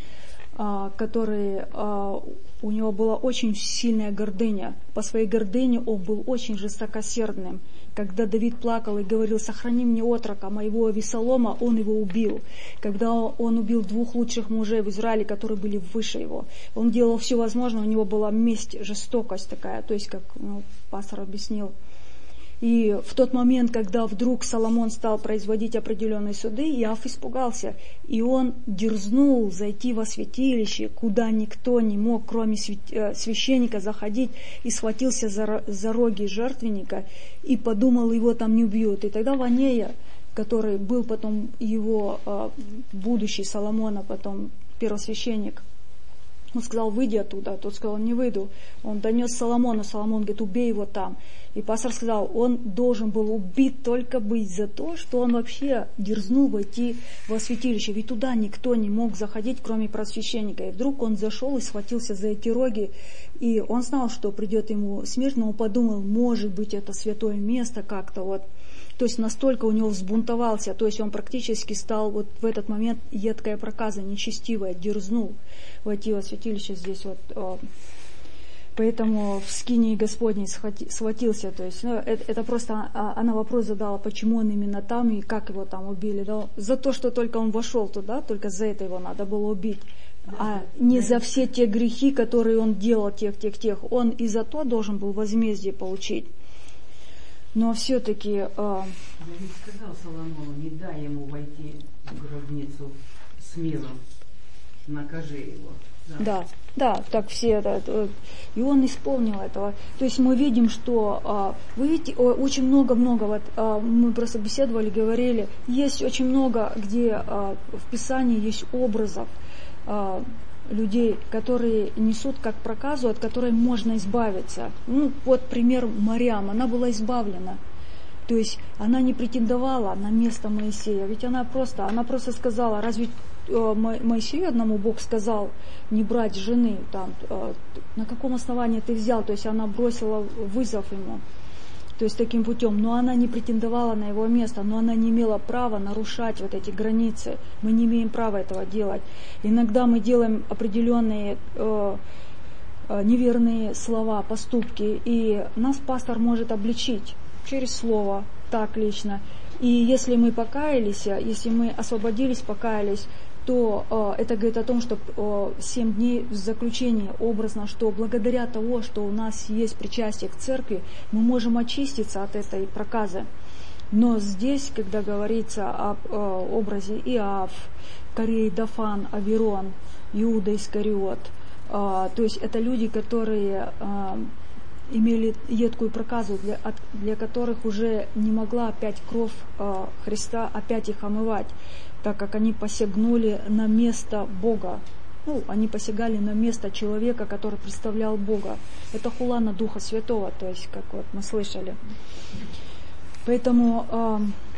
э, который, э, у него была очень сильная гордыня, по своей гордыне он был очень жестокосердным. Когда Давид плакал и говорил, сохрани мне отрока моего Авесолома, он его убил. Когда он убил двух лучших мужей в Израиле, которые были выше его, он делал все возможное, у него была месть, жестокость такая, то есть, как ну, пастор объяснил. И в тот момент, когда вдруг Соломон стал производить определенные суды, Иав испугался, и он дерзнул зайти во святилище, куда никто не мог, кроме священника, заходить, и схватился за, за роги жертвенника, и подумал, его там не убьют. И тогда Ванея, который был потом его будущий Соломона, потом первосвященник, он сказал, выйди оттуда. Тот сказал, не выйду. Он донес Соломону. Соломон говорит, убей его там. И пастор сказал, он должен был убит только быть за то, что он вообще дерзнул войти во святилище. Ведь туда никто не мог заходить, кроме просвященника. И вдруг он зашел и схватился за эти роги. И он знал, что придет ему смерть, но он подумал, может быть, это святое место как-то вот. То есть настолько у него взбунтовался, то есть он практически стал вот в этот момент едкая проказа, нечестивая, дерзнул войти во святилище здесь вот. Поэтому в скинии Господней схватился, то есть ну, это, это просто она вопрос задала, почему он именно там и как его там убили. Да? За то, что только он вошел туда, только за это его надо было убить. А не за все те грехи, которые он делал, тех, тех, тех. Он и за то должен был возмездие получить. Но все-таки... Э... Давид сказал Соломону, не дай ему войти в гробницу с миром, накажи его. Да, да, да так все... Да, и он исполнил этого. То есть мы видим, что... Вы видите, очень много-много, вот, мы просто беседовали, говорили, есть очень много, где в Писании есть образов людей, которые несут как проказу, от которой можно избавиться. Ну, вот пример Марьям, она была избавлена. То есть она не претендовала на место Моисея, ведь она просто, она просто сказала, разве Моисею одному Бог сказал не брать жены, там, на каком основании ты взял, то есть она бросила вызов ему. То есть таким путем, но она не претендовала на его место, но она не имела права нарушать вот эти границы. Мы не имеем права этого делать. Иногда мы делаем определенные э, э, неверные слова, поступки, и нас пастор может обличить через слово, так лично. И если мы покаялись, если мы освободились, покаялись, то э, это говорит о том, что э, семь дней в заключении образно, что благодаря того, что у нас есть причастие к церкви, мы можем очиститься от этой проказы. Но здесь, когда говорится об э, образе Иав, Корей, Дафан, Аверон, Иуда Искариот, э, то есть это люди, которые э, имели едкую проказу, для, от, для которых уже не могла опять кровь э, Христа опять их омывать, так как они посягнули на место Бога. Ну, они посягали на место человека, который представлял Бога. Это хула на Духа Святого, то есть, как вот мы слышали. Поэтому э,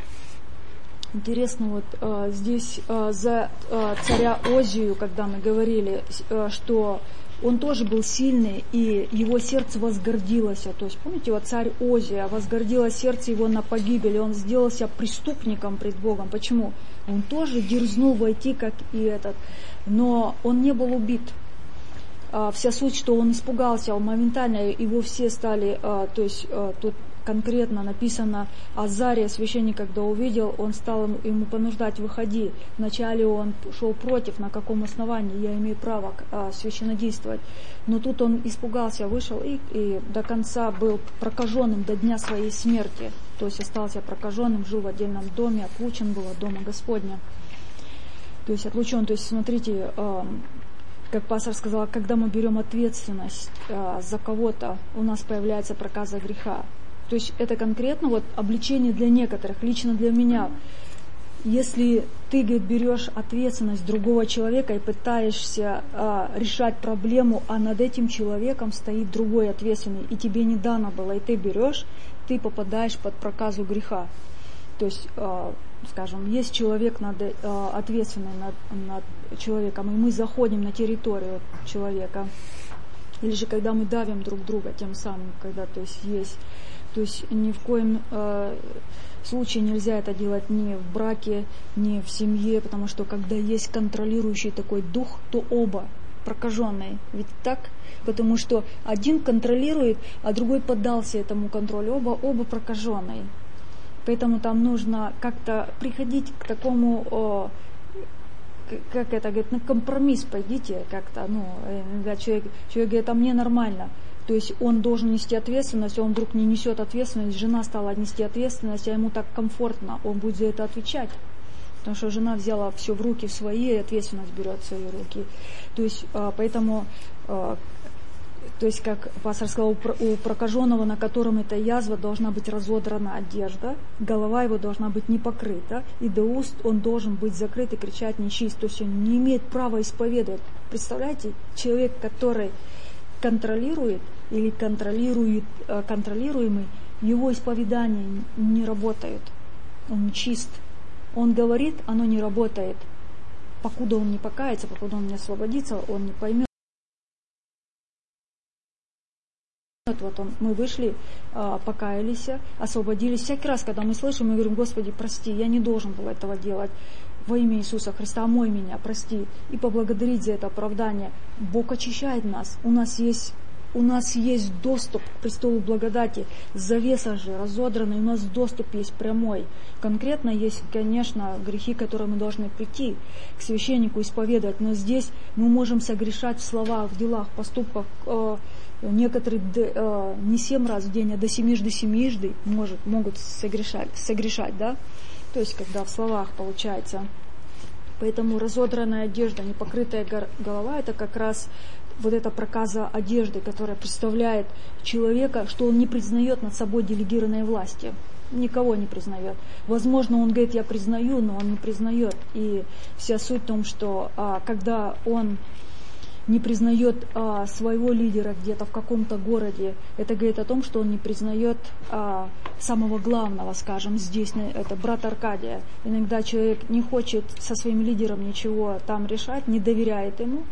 интересно, вот э, здесь э, за э, царя Озию, когда мы говорили, э, что он тоже был сильный, и его сердце возгордилось. То есть, помните, вот царь Озия, возгордилось сердце его на погибель, и он сделался преступником пред Богом. Почему? Он тоже дерзнул войти, как и этот, но он не был убит. А, вся суть, что он испугался, он моментально, его все стали, а, то есть а, тут конкретно написано, Азария, священник, когда увидел, он стал ему понуждать, выходи. Вначале он шел против, на каком основании я имею право а, священнодействовать. Но тут он испугался, вышел и, и до конца был прокаженным до дня своей смерти. То есть остался прокаженным, жил в отдельном доме, отлучен был от дома Господня. То есть отлучен, то есть смотрите, э, как пастор сказал, когда мы берем ответственность э, за кого-то, у нас появляется проказа греха. То есть это конкретно вот обличение для некоторых, лично для меня. Если ты, говорит, берешь ответственность другого человека и пытаешься э, решать проблему, а над этим человеком стоит другой ответственный, и тебе не дано было, и ты берешь, ты попадаешь под проказу греха. То есть, э, скажем, есть человек над, э, ответственный над, над человеком, и мы заходим на территорию человека. Или же когда мы давим друг друга тем самым, когда то есть есть. То есть ни в коем э, случае нельзя это делать ни в браке, ни в семье, потому что когда есть контролирующий такой дух, то оба прокаженные. Ведь так? Потому что один контролирует, а другой поддался этому контролю. Оба, оба прокаженные. Поэтому там нужно как-то приходить к такому, о, как это говорит, на компромисс пойдите как-то. Ну, когда человек, человек говорит, а мне нормально. То есть он должен нести ответственность, он вдруг не несет ответственность, жена стала нести ответственность, а ему так комфортно, он будет за это отвечать. Потому что жена взяла все в руки свои, и ответственность берет в свои руки. То есть, поэтому, то есть, как пастор сказал, у прокаженного, на котором эта язва, должна быть разодрана одежда, голова его должна быть не покрыта, и до уст он должен быть закрыт и кричать нечист. То есть он не имеет права исповедовать. Представляете, человек, который контролирует или контролирует, контролируемый, его исповедание не работает. Он чист. Он говорит, оно не работает. Покуда он не покается, покуда он не освободится, он не поймет. Вот он, мы вышли, покаялись, освободились. Всякий раз, когда мы слышим, мы говорим, Господи, прости, я не должен был этого делать. Во имя Иисуса Христа, омой меня, прости. И поблагодарить за это оправдание. Бог очищает нас. У нас есть, у нас есть доступ к престолу благодати. Завеса же разодранная, у нас доступ есть прямой. Конкретно есть, конечно, грехи, которые мы должны прийти к священнику исповедовать. Но здесь мы можем согрешать в словах, в делах, в поступках. Некоторые не семь раз в день, а до семижды семижды может, могут согрешать, согрешать, да? То есть, когда в словах получается. Поэтому разодранная одежда, непокрытая голова, это как раз вот эта проказа одежды, которая представляет человека, что он не признает над собой делегированной власти. Никого не признает. Возможно, он говорит, я признаю, но он не признает. И вся суть в том, что а, когда он не признает а, своего лидера где-то в каком-то городе, это говорит о том, что он не признает а, самого главного, скажем, здесь, это брат Аркадия. Иногда человек не хочет со своим лидером ничего там решать, не доверяет ему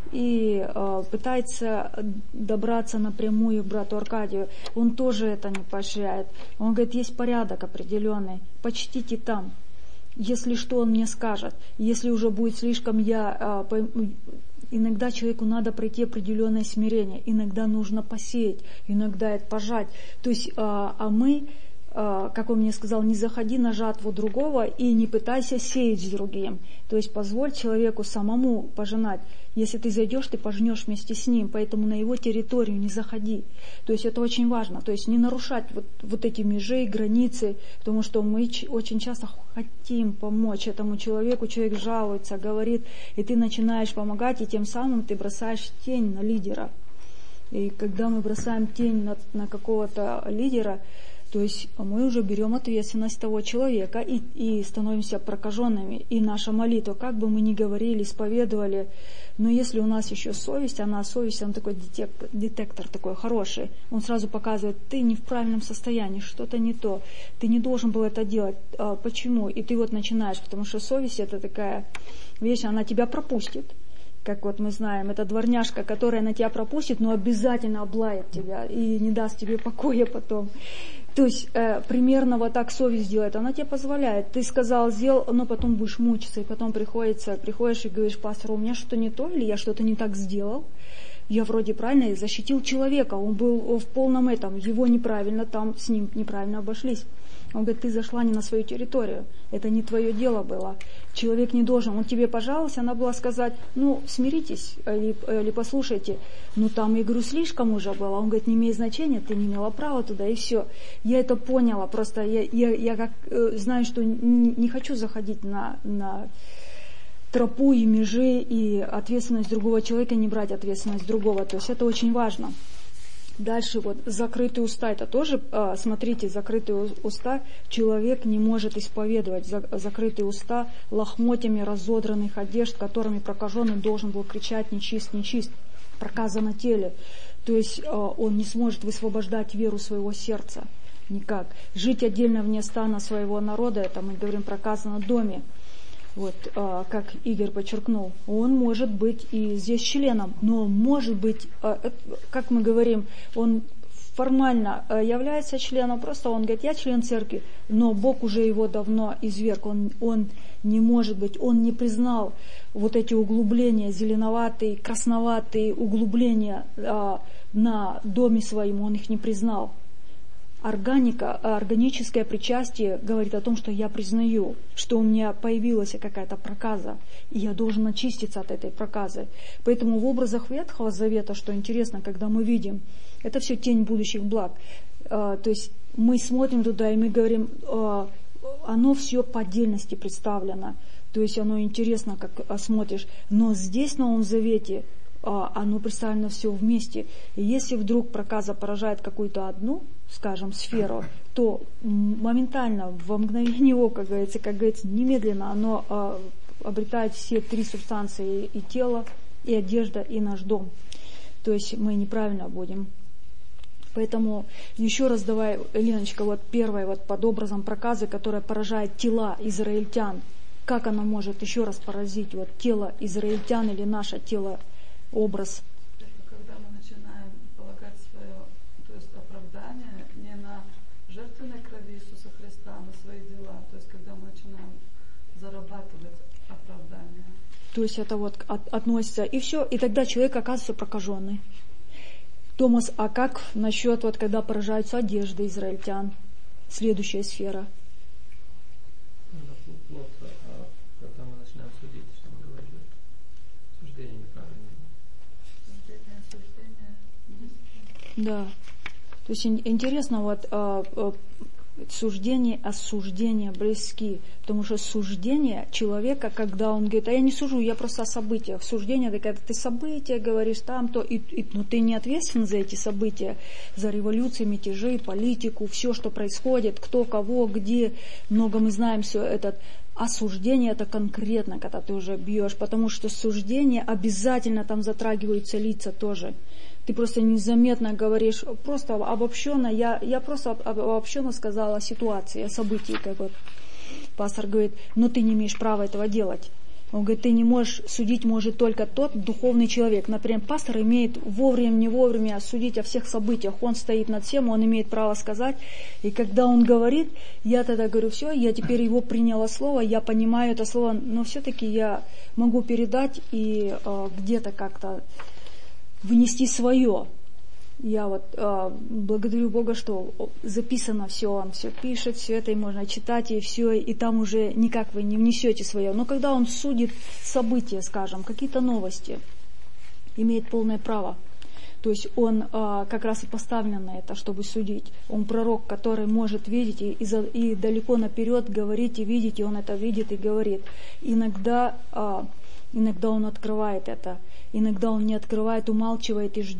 и а, пытается добраться напрямую к брату Аркадию. Он тоже это не поощряет. Он говорит, есть порядок определенный, почтите там. Если что, он мне скажет. Если уже будет слишком я... А, по, Иногда человеку надо пройти определенное смирение, иногда нужно посеять, иногда это пожать. То есть, а, а мы, а, как он мне сказал, не заходи на жатву другого и не пытайся сеять с другим. То есть позволь человеку самому пожинать. Если ты зайдешь, ты пожнешь вместе с ним, поэтому на его территорию не заходи. То есть это очень важно. То есть не нарушать вот, вот эти межи, границы, потому что мы очень часто хотим помочь этому человеку, человек жалуется, говорит, и ты начинаешь помогать, и тем самым ты бросаешь тень на лидера. И когда мы бросаем тень на, на какого-то лидера, то есть мы уже берем ответственность того человека и, и становимся прокаженными. И наша молитва, как бы мы ни говорили, исповедовали, но если у нас еще совесть, она совесть, он такой детектор, детектор такой хороший, он сразу показывает, ты не в правильном состоянии, что-то не то, ты не должен был это делать. А, почему? И ты вот начинаешь, потому что совесть это такая вещь, она тебя пропустит. Как вот мы знаем, это дворняжка, которая на тебя пропустит, но обязательно облает тебя и не даст тебе покоя потом. То есть э, примерно вот так совесть делает, она тебе позволяет. Ты сказал, сделал, но потом будешь мучиться, и потом приходится, приходишь и говоришь, пастор, у меня что-то не то, или я что-то не так сделал. Я вроде правильно защитил человека, он был в полном этом, его неправильно, там с ним неправильно обошлись. Он говорит, ты зашла не на свою территорию, это не твое дело было. Человек не должен, он тебе пожаловался, она была сказать, ну, смиритесь или, или послушайте. Ну, там, я говорю, слишком уже было. Он говорит, не имеет значения, ты не имела права туда, и все. Я это поняла, просто я, я, я как э, знаю, что не, не хочу заходить на, на тропу и межи, и ответственность другого человека, не брать ответственность другого. То есть это очень важно. Дальше вот закрытые уста, это тоже, а, смотрите, закрытые уста человек не может исповедовать. Закрытые уста лохмотьями разодранных одежд, которыми прокаженный должен был кричать «нечист, нечист», проказа на теле. То есть а, он не сможет высвобождать веру своего сердца никак. Жить отдельно вне стана своего народа, это мы говорим проказа на доме. Вот, а, как Игорь подчеркнул, он может быть и здесь членом, но может быть, а, как мы говорим, он формально а, является членом, просто он говорит, я член церкви, но Бог уже его давно изверг, он, он не может быть, он не признал вот эти углубления, зеленоватые, красноватые углубления а, на доме своем, он их не признал. Органика, органическое причастие говорит о том, что я признаю, что у меня появилась какая-то проказа, и я должен очиститься от этой проказы. Поэтому в образах Ветхого Завета, что интересно, когда мы видим, это все тень будущих благ. То есть мы смотрим туда, и мы говорим, оно все по отдельности представлено. То есть оно интересно, как смотришь. Но здесь, в Новом Завете, оно представлено все вместе. И если вдруг проказа поражает какую-то одну, скажем, сферу, то моментально, во мгновение ока, как говорится, как говорится, немедленно оно а, обретает все три субстанции, и тело, и одежда, и наш дом. То есть мы неправильно будем. Поэтому еще раз давай, Леночка, вот первое, вот под образом проказы, которая поражает тела израильтян, как она может еще раз поразить вот тело израильтян или наше тело, образ? Когда мы начинаем полагать свое, то есть оправдание не на жертвенной крови Иисуса Христа, а на свои дела, то есть когда мы начинаем зарабатывать оправдание. То есть это вот от, относится, и все, и тогда человек оказывается прокаженный. Томас, а как насчет, вот когда поражаются одежды израильтян? Следующая сфера. Когда мы начинаем судить, что мы говорили, суждение неправильное. Да. То есть интересно, вот а, а, суждение, осуждение близки, потому что суждение человека, когда он говорит, а я не сужу, я просто о событиях. Суждение, это когда ты события говоришь там, то, и, и, но ты не ответственен за эти события, за революции, мятежи, политику, все, что происходит, кто, кого, где, много мы знаем все это. Осуждение это конкретно, когда ты уже бьешь, потому что суждение обязательно там затрагиваются лица тоже. Ты просто незаметно говоришь, просто обобщенно, я, я просто обобщенно сказала о ситуации, о событии, как вот пастор говорит, но ты не имеешь права этого делать. Он говорит, ты не можешь, судить может только тот духовный человек. Например, пастор имеет вовремя, не вовремя судить о всех событиях. Он стоит над всем, он имеет право сказать. И когда он говорит, я тогда говорю, все, я теперь его приняла слово, я понимаю это слово, но все-таки я могу передать и э, где-то как-то внести свое. Я вот э, благодарю Бога, что записано все, Он все пишет, все это, и можно читать, и все, и там уже никак вы не внесете свое. Но когда Он судит события, скажем, какие-то новости, имеет полное право. То есть Он э, как раз и поставлен на это, чтобы судить. Он пророк, который может видеть и, и, за, и далеко наперед говорить и видеть, и Он это видит и говорит. Иногда, э, иногда Он открывает это, иногда Он не открывает, умалчивает и ждет.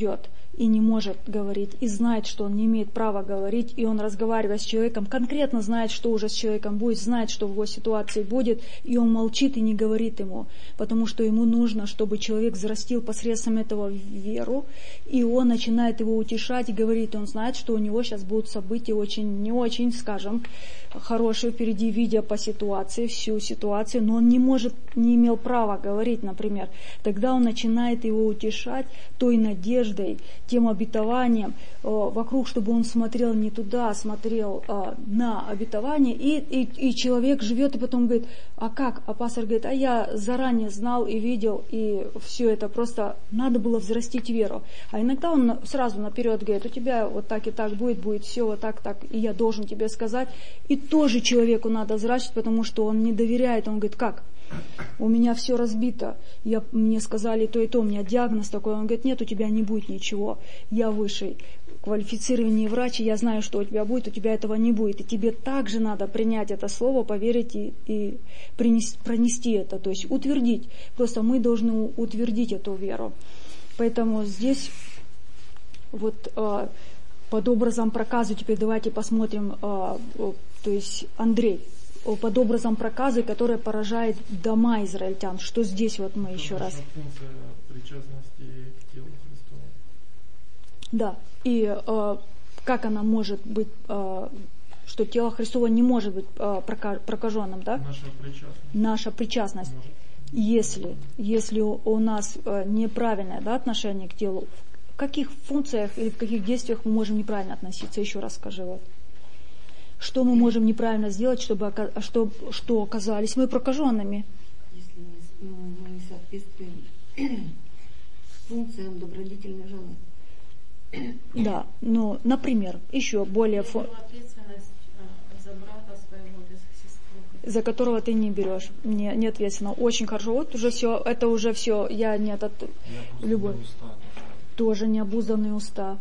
и не может говорить, и знает, что он не имеет права говорить, и он, разговаривая с человеком, конкретно знает, что уже с человеком будет, знает, что в его ситуации будет, и он молчит и не говорит ему, потому что ему нужно, чтобы человек взрастил посредством этого веру, и он начинает его утешать и говорит, он знает, что у него сейчас будут события очень, не очень, скажем, хорошие впереди, видя по ситуации, всю ситуацию, но он не может, не имел права говорить, например. Тогда он начинает его утешать той надеждой, тем обетованием э, вокруг, чтобы он смотрел не туда, а смотрел э, на обетование, и, и, и человек живет, и потом говорит, а как? А пастор говорит, а я заранее знал и видел, и все это просто надо было взрастить веру. А иногда он сразу наперед говорит, у тебя вот так и так будет, будет все вот так, так, и я должен тебе сказать. И тоже человеку надо взращивать, потому что он не доверяет, он говорит, как? У меня все разбито, я, мне сказали то и то, у меня диагноз такой. Он говорит, нет, у тебя не будет ничего, я высший квалифицированный врач, и я знаю, что у тебя будет, у тебя этого не будет. И тебе также надо принять это слово, поверить и, и принести, пронести это, то есть утвердить. Просто мы должны утвердить эту веру. Поэтому здесь вот э, под образом проказа, теперь давайте посмотрим, э, э, то есть Андрей, под образом проказы, которая поражает дома израильтян. Что здесь вот мы еще раз. Функция причастности к телу Христову. Да. И э, как она может быть, э, что тело Христово не может быть э, прокаженным, да? Наша причастность. Наша причастность. Может. Если, если у, у нас э, неправильное, да, отношение к телу, в каких функциях или в каких действиях мы можем неправильно относиться? Еще раз скажи вот. Что мы можем неправильно сделать, чтобы, что, что оказались мы прокаженными? Если мы, мы не соответствуем функциям добродетельной жены. Да, ну, например, еще более... Фу... за брата своего, за которого ты не берешь, не, не ответственно. Очень хорошо. Вот уже все, это уже все, я не этот... Любовь. Тоже необузданные уста.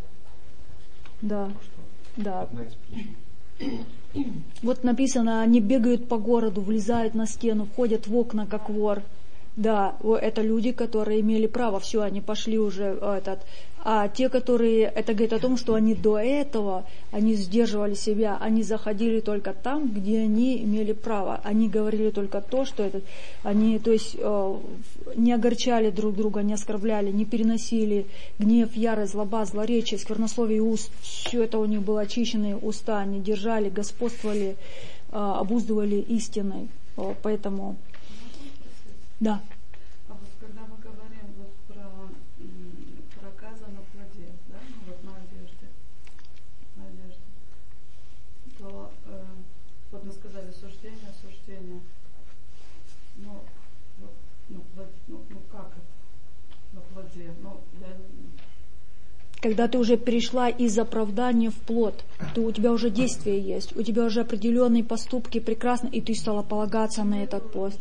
Да, да. Одна из причин. Вот написано, они бегают по городу, влезают на стену, входят в окна, как вор. Да, это люди, которые имели право, все, они пошли уже этот. А те, которые, это говорит о том, что они до этого, они сдерживали себя, они заходили только там, где они имели право. Они говорили только то, что это, они, то есть, не огорчали друг друга, не оскорбляли, не переносили гнев, ярость, злоба, злоречие, сквернословие уст. Все это у них было очищенные уста, они держали, господствовали, обуздывали истиной. Поэтому... Да. А вот когда мы говорим вот про проказа на плоде, да, ну вот на одежде, на одежде, то э, вот мы сказали суждение, суждение. Ну, вот, на плоде, ну, ну как это? На плоде. Ну, я... Когда ты уже перешла из оправдания в плод, то у тебя уже действие есть, у тебя уже определенные поступки прекрасны, и ты стала полагаться на этот пост.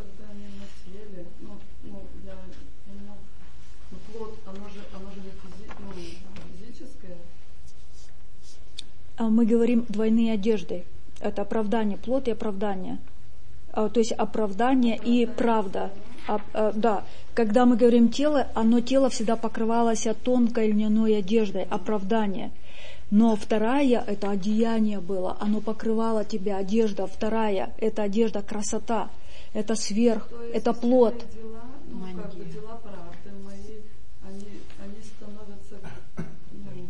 Мы говорим двойные одежды. Это оправдание, плод и оправдание. То есть оправдание и правда. Да, когда мы говорим тело, оно тело всегда покрывалось тонкой льняной одеждой, оправдание. Но вторая, это одеяние было, оно покрывало тебя, одежда. Вторая, это одежда, красота, это сверх, это плод. Дела, ну, как бы дела правды мои, они, они становятся ну,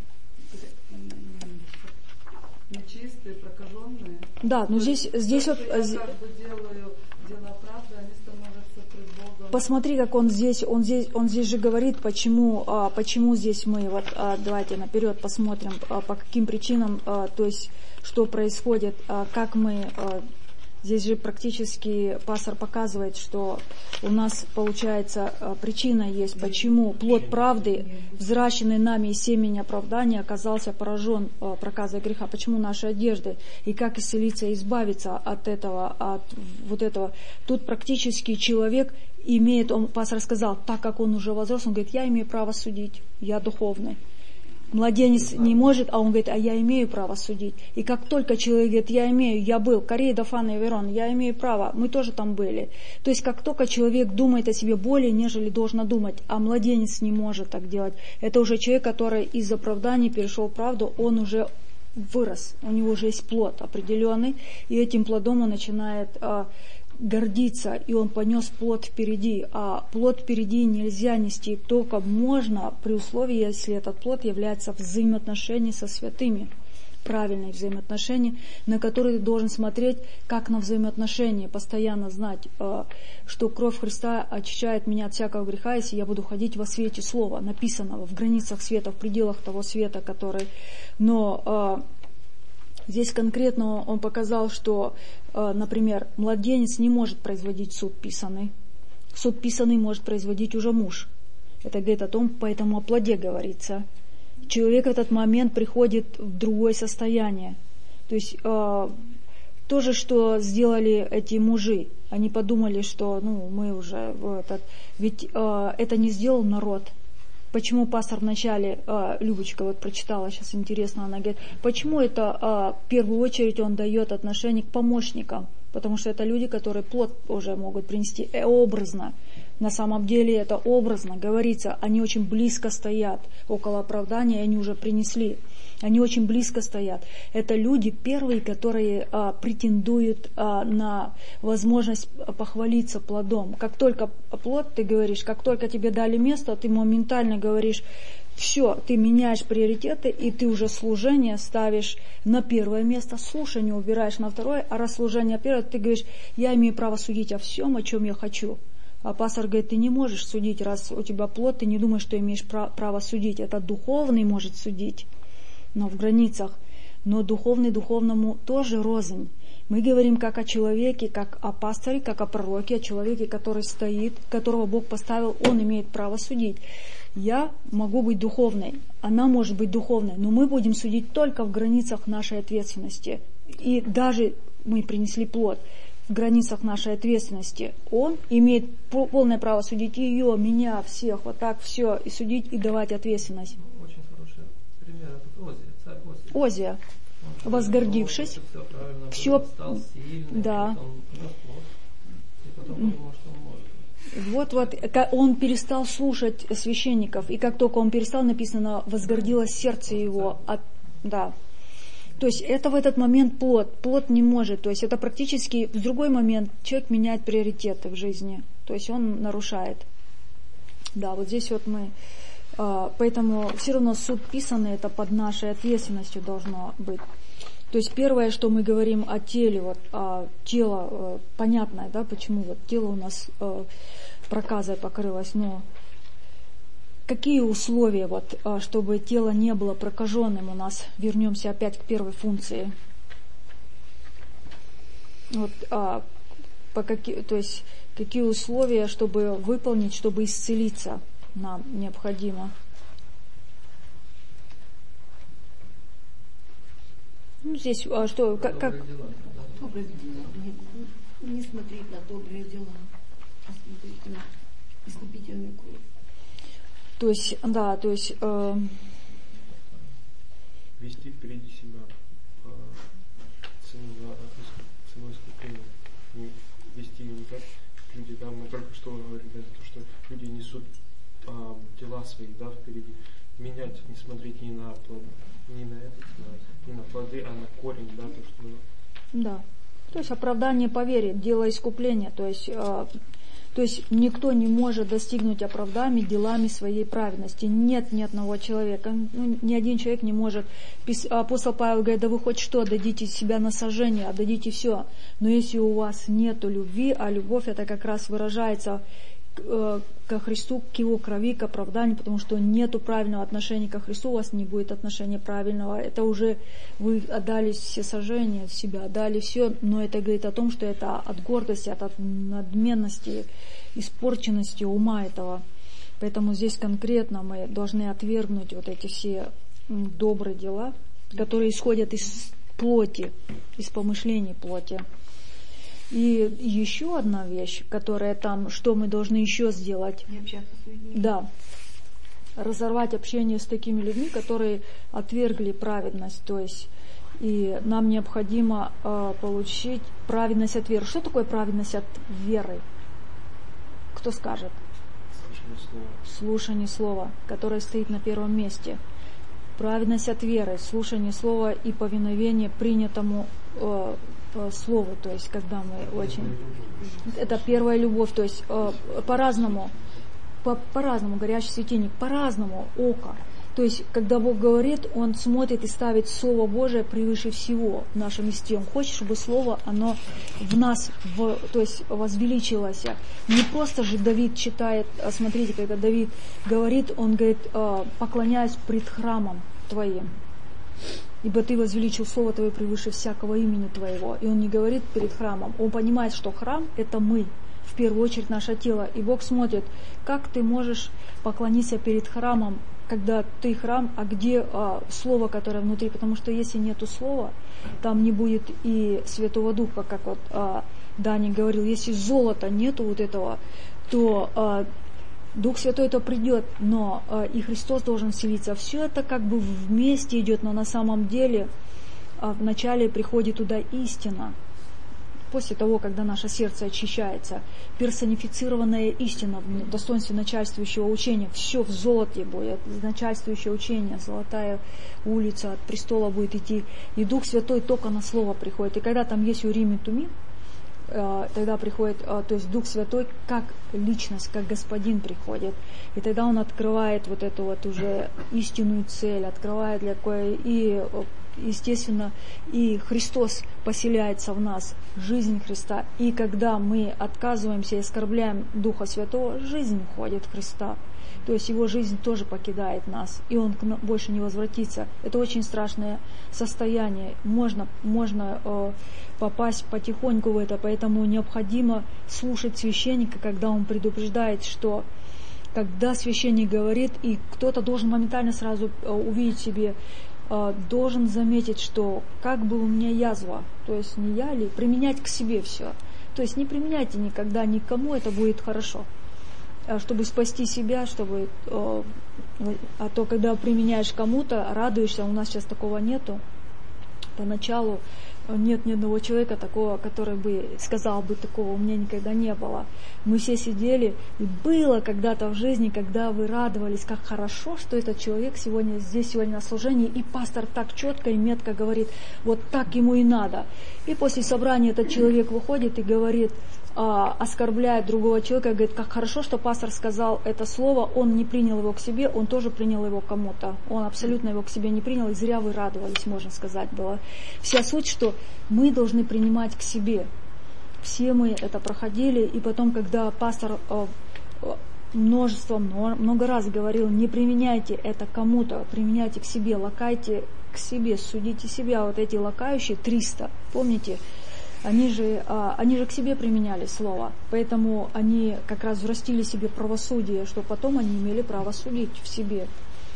нечистые, прокаженные. Да, но здесь, здесь то, вот... Я как бы делаю дела правды, они становятся пред Богом. Посмотри, как он здесь, он здесь, он здесь же говорит, почему, а, почему здесь мы, вот, а, давайте наперед посмотрим, а, по каким причинам, а, то есть, что происходит, а, как мы, а, здесь же практически пастор показывает, что у нас, получается, а, причина есть, почему плод правды, взращенный нами из семени оправдания, оказался поражен а, проказой греха, почему наши одежды, и как исцелиться и избавиться от этого, от вот этого. Тут практически человек имеет, он, пастор сказал, так как он уже возрос, он говорит, я имею право судить, я духовный. Младенец не может, а он говорит, а я имею право судить. И как только человек говорит, я имею, я был, Корея, Дафан и Верон, я имею право, мы тоже там были. То есть как только человек думает о себе более, нежели должен думать, а младенец не может так делать. Это уже человек, который из оправдания перешел в правду, он уже вырос, у него уже есть плод определенный, и этим плодом он начинает а, гордиться, и он понес плод впереди. А плод впереди нельзя нести, только можно при условии, если этот плод является взаимоотношением со святыми, правильные взаимоотношения, на которые ты должен смотреть как на взаимоотношения, постоянно знать, что кровь Христа очищает меня от всякого греха, если я буду ходить во свете слова, написанного в границах света, в пределах того света, который... Но здесь конкретно он показал, что, например, младенец не может производить суд писанный. Суд писанный может производить уже муж. Это говорит о том, поэтому о плоде говорится. Человек в этот момент приходит в другое состояние. То есть э, то же, что сделали эти мужи. Они подумали, что ну, мы уже... В этот... Ведь э, это не сделал народ. Почему пастор вначале, э, Любочка вот прочитала, сейчас интересно, она говорит, почему это э, в первую очередь он дает отношение к помощникам? Потому что это люди, которые плод уже могут принести э, образно. На самом деле это образно говорится, они очень близко стоят около оправдания, и они уже принесли. Они очень близко стоят. Это люди первые, которые а, претендуют а, на возможность похвалиться плодом. Как только плод, ты говоришь, как только тебе дали место, ты моментально говоришь, все, ты меняешь приоритеты, и ты уже служение ставишь на первое место, слушание убираешь на второе, а раз служение первое, ты говоришь, я имею право судить о всем, о чем я хочу. А пастор говорит, ты не можешь судить, раз у тебя плод, ты не думаешь, что имеешь право судить. Это духовный может судить, но в границах. Но духовный духовному тоже рознь. Мы говорим как о человеке, как о пасторе, как о пророке, о человеке, который стоит, которого Бог поставил, он имеет право судить. Я могу быть духовной, она может быть духовной, но мы будем судить только в границах нашей ответственности. И даже мы принесли плод. В границах нашей ответственности. Он имеет полное право судить ее, меня, всех, вот так все, и судить, и давать ответственность. Очень хороший пример, это Озия, царь Озия. Озия, он возгордившись, все, правильно, все стал сильный, да. Он принес плод, и потом подумал, что он может. Вот, вот, он перестал слушать священников, и как только он перестал, написано, возгордилось сердце его, от, да. То есть это в этот момент плод. Плод не может. То есть это практически в другой момент человек меняет приоритеты в жизни. То есть он нарушает. Да, вот здесь вот мы... Поэтому все равно суд писанный, это под нашей ответственностью должно быть. То есть первое, что мы говорим о теле, вот, а тело понятное, да, почему вот тело у нас проказой покрылось, но... Какие условия, вот, чтобы тело не было прокаженным у нас? Вернемся опять к первой функции. Вот, а, по какие, то есть, какие условия, чтобы выполнить, чтобы исцелиться, нам необходимо? Ну, здесь, а что, как... как... Добрые дела. Не, не смотреть на добрые дела, а смотреть на искупительную кровь. То есть, да, то есть... Э... Вести впереди себя э, цену, цену искупления. Не вести не как люди, да, мы только что говорили, да, то, что люди несут э, дела свои, да, впереди. Менять, не смотреть не на плоды, не на это, не на плоды, а на корень, да, то, что... Да, то есть оправдание по вере, дело искупления, то есть... Э... То есть никто не может достигнуть оправдания делами своей праведности. Нет ни одного человека. Ну, ни один человек не может. Апостол Павел говорит, да вы хоть что, дадите себя на сожжение, отдадите все. Но если у вас нет любви, а любовь это как раз выражается э, ко Христу, к Его крови, к оправданию, потому что нету правильного отношения ко Христу, у вас не будет отношения правильного. Это уже вы отдали все сожжения себя, отдали все, но это говорит о том, что это от гордости, от надменности, испорченности ума этого. Поэтому здесь конкретно мы должны отвергнуть вот эти все добрые дела, которые исходят из плоти, из помышлений плоти. И еще одна вещь, которая там, что мы должны еще сделать. Не общаться с людьми. Да. разорвать общение с такими людьми, которые отвергли праведность. То есть и нам необходимо э, получить праведность от веры. Что такое праведность от веры? Кто скажет? Слушание слова. Слушание слова, которое стоит на первом месте. Праведность от веры, слушание слова и повиновение принятому э, э, слову. То есть когда мы очень... Это первая любовь. То есть э, по-разному, по- по-разному горячий светильник, по-разному око. То есть, когда Бог говорит, Он смотрит и ставит Слово Божие превыше всего в нашем естестве. Он хочет, чтобы Слово, оно в нас, в, то есть, возвеличилось. Не просто же Давид читает, смотрите, когда Давид говорит, он говорит, поклоняюсь пред храмом Твоим, ибо Ты возвеличил Слово Твое превыше всякого имени Твоего. И он не говорит перед храмом, он понимает, что храм — это мы, в первую очередь наше тело. И Бог смотрит, как ты можешь поклониться перед храмом, когда ты храм, а где а, слово, которое внутри, потому что если нету слова, там не будет и Святого Духа, как вот а, Дани говорил, если золота нету вот этого, то а, Дух Святой то придет, но а, и Христос должен вселиться. Все это как бы вместе идет, но на самом деле а, вначале приходит туда истина. После того, когда наше сердце очищается, персонифицированная истина в достоинстве начальствующего учения, все в золоте будет, начальствующее учение, золотая улица от престола будет идти, и Дух Святой только на слово приходит. И когда там есть Урим и Тумим, тогда приходит, то есть Дух Святой как личность, как Господин приходит, и тогда Он открывает вот эту вот уже истинную цель, открывает для кое и естественно, и Христос поселяется в нас, жизнь Христа. И когда мы отказываемся и оскорбляем Духа Святого, жизнь уходит в Христа. То есть Его жизнь тоже покидает нас, и Он больше не возвратится. Это очень страшное состояние. Можно, можно э, попасть потихоньку в это, поэтому необходимо слушать священника, когда он предупреждает, что когда священник говорит, и кто-то должен моментально сразу э, увидеть себе, должен заметить, что как бы у меня язва, то есть не я ли, применять к себе все. То есть не применяйте никогда никому, это будет хорошо. Чтобы спасти себя, чтобы... А то, когда применяешь кому-то, радуешься, у нас сейчас такого нету. Поначалу нет ни одного человека такого, который бы сказал бы такого, у меня никогда не было. Мы все сидели, и было когда-то в жизни, когда вы радовались, как хорошо, что этот человек сегодня здесь сегодня на служении, и пастор так четко и метко говорит, вот так ему и надо. И после собрания этот человек выходит и говорит, а, оскорбляет другого человека, говорит, как хорошо, что пастор сказал это слово, он не принял его к себе, он тоже принял его кому-то. Он абсолютно его к себе не принял, и зря вы радовались, можно сказать, было. Вся суть, что мы должны принимать к себе. Все мы это проходили, и потом, когда пастор э, множество, много раз говорил, не применяйте это кому-то, применяйте к себе, лакайте к себе, судите себя. Вот эти лакающие, триста, помните, они же, э, они же к себе применяли слово, поэтому они как раз взрастили себе правосудие, что потом они имели право судить в себе.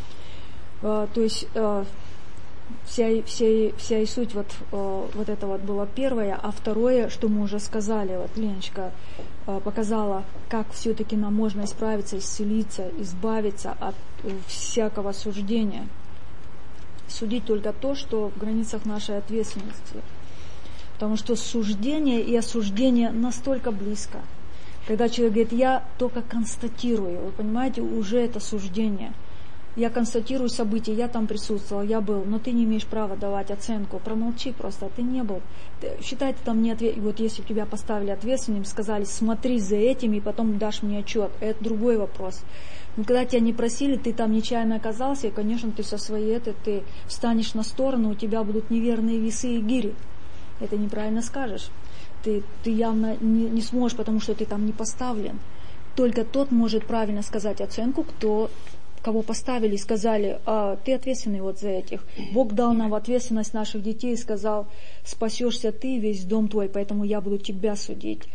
Э, то есть... Э, Вся, вся, вся и суть вот, э, вот это вот было первое, а второе, что мы уже сказали, вот Леночка э, показала, как все-таки нам можно исправиться, исцелиться, избавиться от э, всякого суждения. Судить только то, что в границах нашей ответственности. Потому что суждение и осуждение настолько близко. Когда человек говорит, я только констатирую, вы понимаете, уже это суждение. Я констатирую события, я там присутствовал, я был, но ты не имеешь права давать оценку. Промолчи просто, ты не был. Ты, считай, ты там не ответ... Вот если тебя поставили ответственным, сказали, смотри за этим и потом дашь мне отчет, это другой вопрос. Но когда тебя не просили, ты там нечаянно оказался, и, конечно, ты со своей этой, ты встанешь на сторону, у тебя будут неверные весы и гири. Это неправильно скажешь. Ты, ты явно не, не сможешь, потому что ты там не поставлен. Только тот может правильно сказать оценку, кто... кого поставили и сказали, а, ты ответственный вот за этих. Бог дал нам ответственность наших детей и сказал, спасешься ты, весь дом твой, поэтому я буду тебя судить.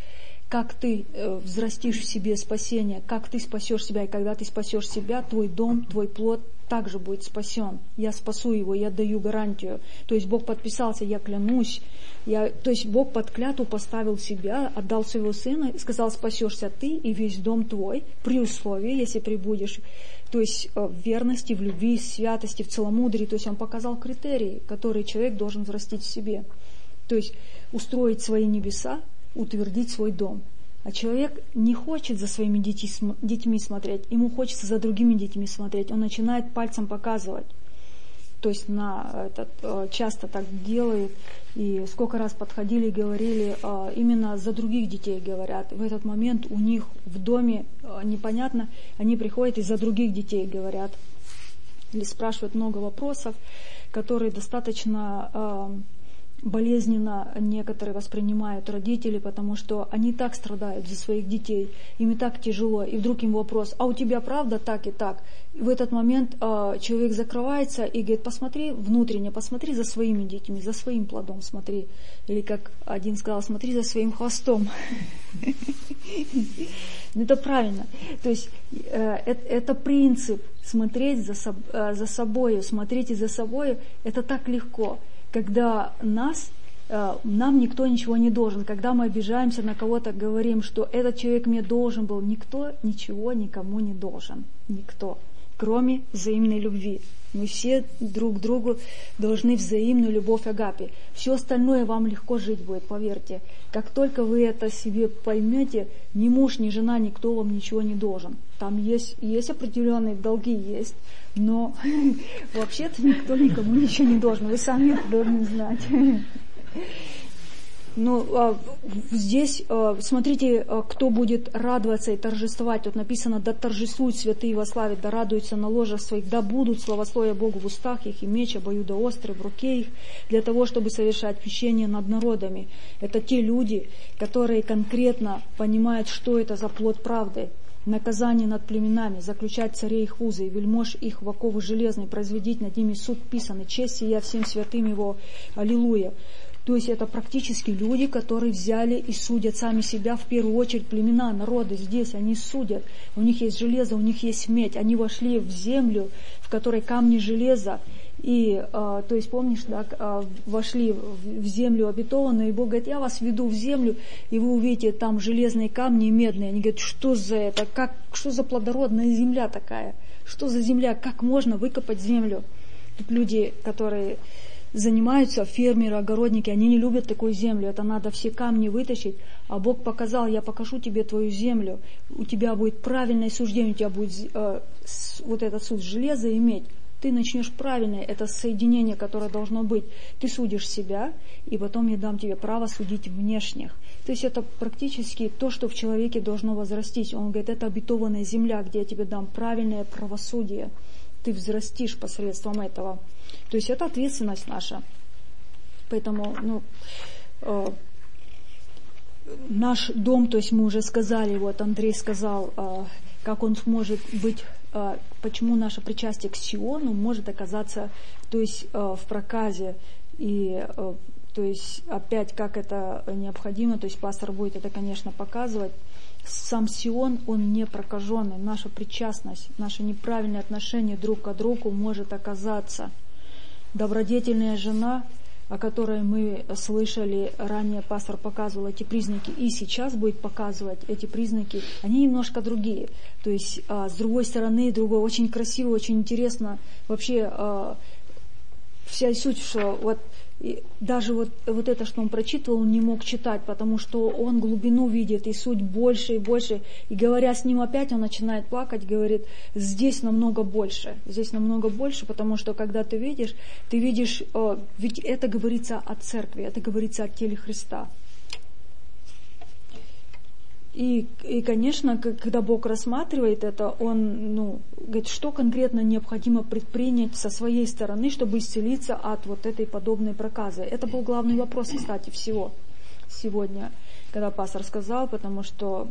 как ты э, взрастишь в себе спасение, как ты спасешь себя, и когда ты спасешь себя, твой дом, твой плод также будет спасен. Я спасу его, я даю гарантию. То есть Бог подписался, я клянусь. Я, то есть Бог под клятву поставил себя, отдал своего сына, сказал, спасешься ты и весь дом твой, при условии, если прибудешь, то есть в верности, в любви, в святости, в целомудрии. То есть Он показал критерии, которые человек должен взрастить в себе. То есть устроить свои небеса, утвердить свой дом. А человек не хочет за своими детьми, детьми смотреть, ему хочется за другими детьми смотреть. Он начинает пальцем показывать. То есть на этот, часто так делают. И сколько раз подходили и говорили, именно за других детей говорят. В этот момент у них в доме непонятно, они приходят и за других детей говорят. Или спрашивают много вопросов, которые достаточно болезненно некоторые воспринимают родители, потому что они так страдают за своих детей, им и так тяжело, и вдруг им вопрос, а у тебя правда так и так? И в этот момент э, человек закрывается и говорит, посмотри внутренне, посмотри за своими детьми, за своим плодом смотри. Или как один сказал, смотри за своим хвостом. Это правильно. То есть это принцип смотреть за собой, смотрите за собой, это так легко. Когда нас, нам никто ничего не должен, когда мы обижаемся на кого-то, говорим, что этот человек мне должен был, никто ничего никому не должен, никто, кроме взаимной любви. Мы все друг другу должны взаимную любовь агапе. Все остальное вам легко жить будет, поверьте. Как только вы это себе поймете, ни муж, ни жена, никто вам ничего не должен. Там есть, есть определенные долги, есть, но вообще-то никто никому ничего не должен. Вы сами это должны знать. Ну, а, здесь, а, смотрите, а, кто будет радоваться и торжествовать. Тут написано, да торжествуют святые во славе, да радуются на ложах своих, да будут славословия Богу в устах их, и меч обоюдоострый в руке их, для того, чтобы совершать мщение над народами. Это те люди, которые конкретно понимают, что это за плод правды. Наказание над племенами, заключать царей их узы, и вельмож их в оковы железные, производить над ними суд писанный, честь сия всем святым его, аллилуйя. То есть это практически люди, которые взяли и судят сами себя, в первую очередь племена, народы здесь, они судят. У них есть железо, у них есть медь. Они вошли в землю, в которой камни железа. И, а, то есть, помнишь, да, а, вошли в, в землю обетованную, и Бог говорит, я вас веду в землю, и вы увидите там железные камни и медные. Они говорят, что за это, как, что за плодородная земля такая? Что за земля, как можно выкопать землю? Тут люди, которые занимаются, фермеры, огородники, они не любят такую землю, это надо все камни вытащить, а Бог показал, я покажу тебе твою землю, у тебя будет правильное суждение, у тебя будет э, с, вот этот суд железа и медь, ты начнешь правильное, это соединение, которое должно быть, ты судишь себя, и потом я дам тебе право судить внешних. То есть это практически то, что в человеке должно возрастись. Он говорит, это обетованная земля, где я тебе дам правильное правосудие, ты взрастишь посредством этого. То есть это ответственность наша. Поэтому, ну, э, наш дом, то есть мы уже сказали, вот Андрей сказал, э, как он сможет быть, э, почему наше причастие к Сиону может оказаться, то есть э, в проказе. И, э, то есть опять, как это необходимо, то есть пастор будет это, конечно, показывать. Сам Сион, он не прокаженный. Наша причастность, наше неправильное отношение друг к другу может оказаться. Добродетельная жена, о которой мы слышали, ранее пастор показывал эти признаки, и сейчас будет показывать эти признаки, они немножко другие. То есть, а, с другой стороны, другой, очень красиво, очень интересно. Вообще, а, вся суть, что вот и даже вот, вот это, что он прочитывал, он не мог читать, потому что он глубину видит, и суть больше и больше. И говоря с ним опять, он начинает плакать, говорит, здесь намного больше, здесь намного больше, потому что когда ты видишь, ты видишь, ведь это говорится о церкви, это говорится о теле Христа. И, и, конечно, когда Бог рассматривает это, Он, ну, говорит, что конкретно необходимо предпринять со своей стороны, чтобы исцелиться от вот этой подобной проказы. Это был главный вопрос, кстати, всего сегодня, когда пастор сказал, потому что,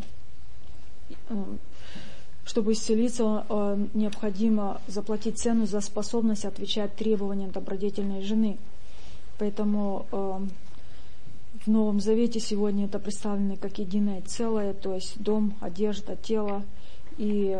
чтобы исцелиться, необходимо заплатить цену за способность отвечать требованиям добродетельной жены. Поэтому в Новом Завете сегодня это представлено как единое целое, то есть дом, одежда, тело. И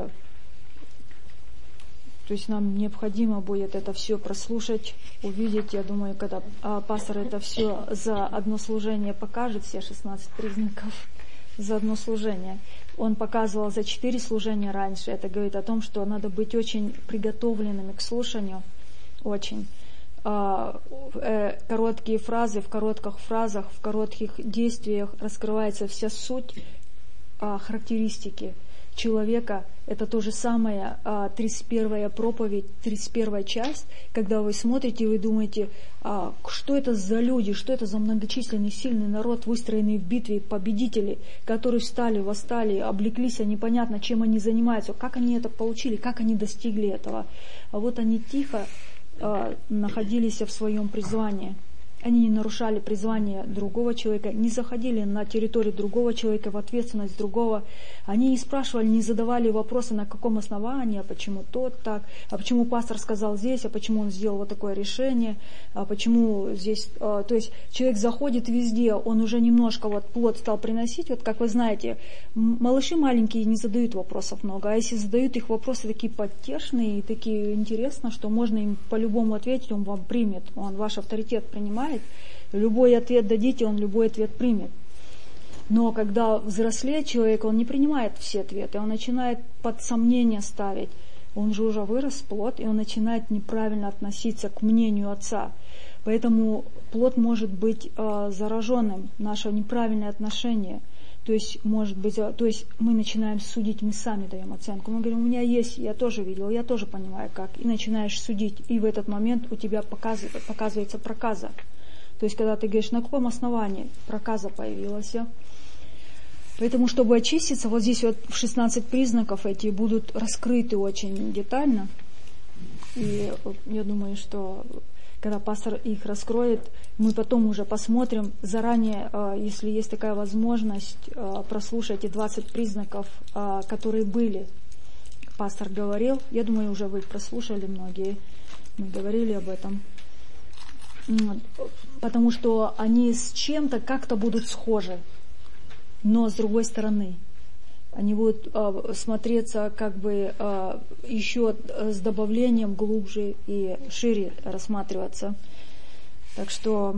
то есть нам необходимо будет это все прослушать, увидеть. Я думаю, когда а, пастор это все за одно служение покажет, все шестнадцать признаков за одно служение. Он показывал за четыре служения раньше. Это говорит о том, что надо быть очень приготовленными к слушанию. Очень. А, э, короткие фразы, в коротких фразах, в коротких действиях раскрывается вся суть а, характеристики человека. Это то же самое, тридцать первая проповедь, тридцать первая часть, когда вы смотрите, вы думаете, что это за люди, что это за многочисленный, сильный народ, выстроенный в битве, победители, которые встали, восстали, облеклись, а непонятно, чем они занимаются, как они это получили, как они достигли этого. А вот они тихо находились в своем призвании. Они не нарушали призвание другого человека, не заходили на территорию другого человека, в ответственность другого. Они не спрашивали, не задавали вопросы, на каком основании, а почему тот так, а почему пастор сказал здесь, а почему он сделал вот такое решение, а почему здесь... А, то есть человек заходит везде, он уже немножко вот плод стал приносить. Вот как вы знаете, малыши маленькие не задают вопросов много, а если задают их вопросы такие подтешные и такие интересные, что можно им по-любому ответить, он вам примет, он ваш авторитет принимает. Любой ответ дадите, он любой ответ примет. Но когда взрослеет человек, он не принимает все ответы, он начинает под сомнение ставить. Он же уже вырос, плод, и он начинает неправильно относиться к мнению отца. Поэтому плод может быть э, зараженным, наше неправильное отношение. То есть, может быть, то есть мы начинаем судить, мы сами даем оценку. Мы говорим, у меня есть, я тоже видел, я тоже понимаю как. И начинаешь судить, и в этот момент у тебя показывается, показывается проказа. То есть, когда ты говоришь, на каком основании проказа появилась. Поэтому, чтобы очиститься, вот здесь вот шестнадцать признаков эти будут раскрыты очень детально. И я думаю, что когда пастор их раскроет, мы потом уже посмотрим заранее, если есть такая возможность, прослушайте двадцать признаков, которые были. Пастор говорил, я думаю, уже вы прослушали многие, мы говорили об этом. Потому что они с чем-то как-то будут схожи, но с другой стороны. Они будут э, смотреться как бы э, еще с добавлением глубже и шире рассматриваться. Так что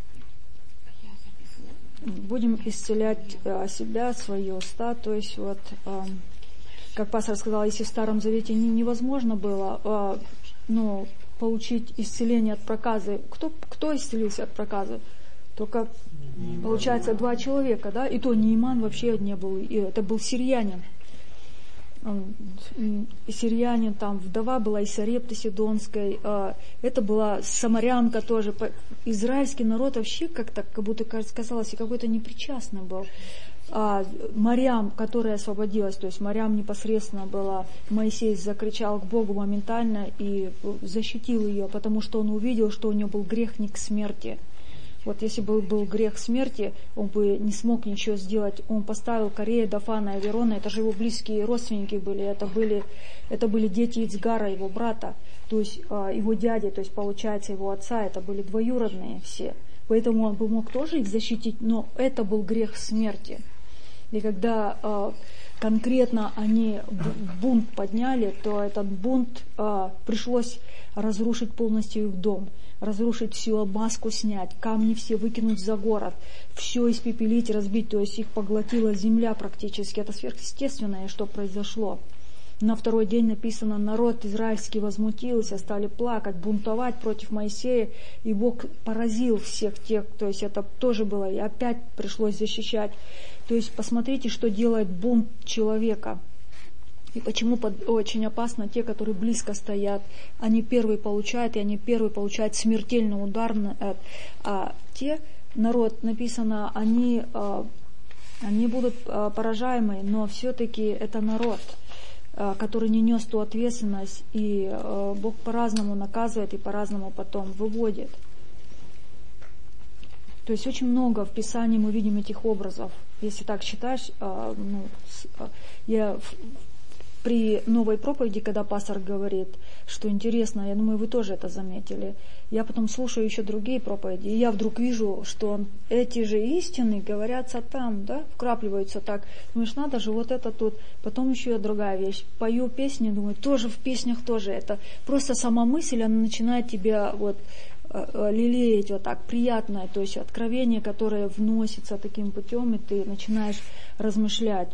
будем исцелять э, себя, свои уста. То есть вот, э, как пастор сказал, если в Старом Завете невозможно было, э, ну, получить исцеление от проказы. Кто, кто исцелился от проказы? Только, Неиман. Получается, два человека, да? И то Неиман вообще не был. И это был сириянин. Сириянин, там вдова была из Сарепты Сидонской. Это была самарянка тоже. Израильский народ вообще как-то, как будто казалось, какой-то непричастный был. А Марьям, которая освободилась, то есть Марьям непосредственно была, Моисей закричал к Богу моментально и защитил ее, потому что он увидел, что у нее был грех не к смерти. Вот если бы был грех смерти, он бы не смог ничего сделать. Он поставил Корея, Дафана и Аверона, это же его близкие родственники были, это были, это были дети Ицгара, его брата, то есть его дяди, то есть получается его отца, это были двоюродные все. Поэтому он бы мог тоже их защитить, но это был грех смерти. И когда э, конкретно они бунт подняли, то этот бунт э, пришлось разрушить полностью их дом, разрушить всю обмазку, снять, камни все выкинуть за город, все испепелить, разбить, то есть их поглотила земля практически. Это сверхъестественное, что произошло. На второй день написано, народ израильский возмутился, стали плакать, бунтовать против Моисея, и Бог поразил всех тех, то есть это тоже было, и опять пришлось защищать. То есть посмотрите, что делает бунт человека. И почему под, очень опасно те, которые близко стоят, они первые получают, и они первые получают смертельный удар. А те, народ, написано, они, они будут поражаемы, но все-таки это народ, который не нес ту ответственность, и Бог по-разному наказывает и по-разному потом выводит. То есть очень много в Писании мы видим этих образов. Если так считаешь, ну, я при новой проповеди, когда пастор говорит, что интересно, я думаю, вы тоже это заметили. Я потом слушаю еще другие проповеди, и я вдруг вижу, что эти же истины говорятся там, да, вкрапливаются так. Думаешь, надо же, вот это тут. Потом еще другая вещь. Пою песни, думаю, тоже в песнях тоже это. Просто сама мысль, она начинает тебя вот лелеять вот так, приятное, то есть откровение, которое вносится таким путем, и ты начинаешь размышлять.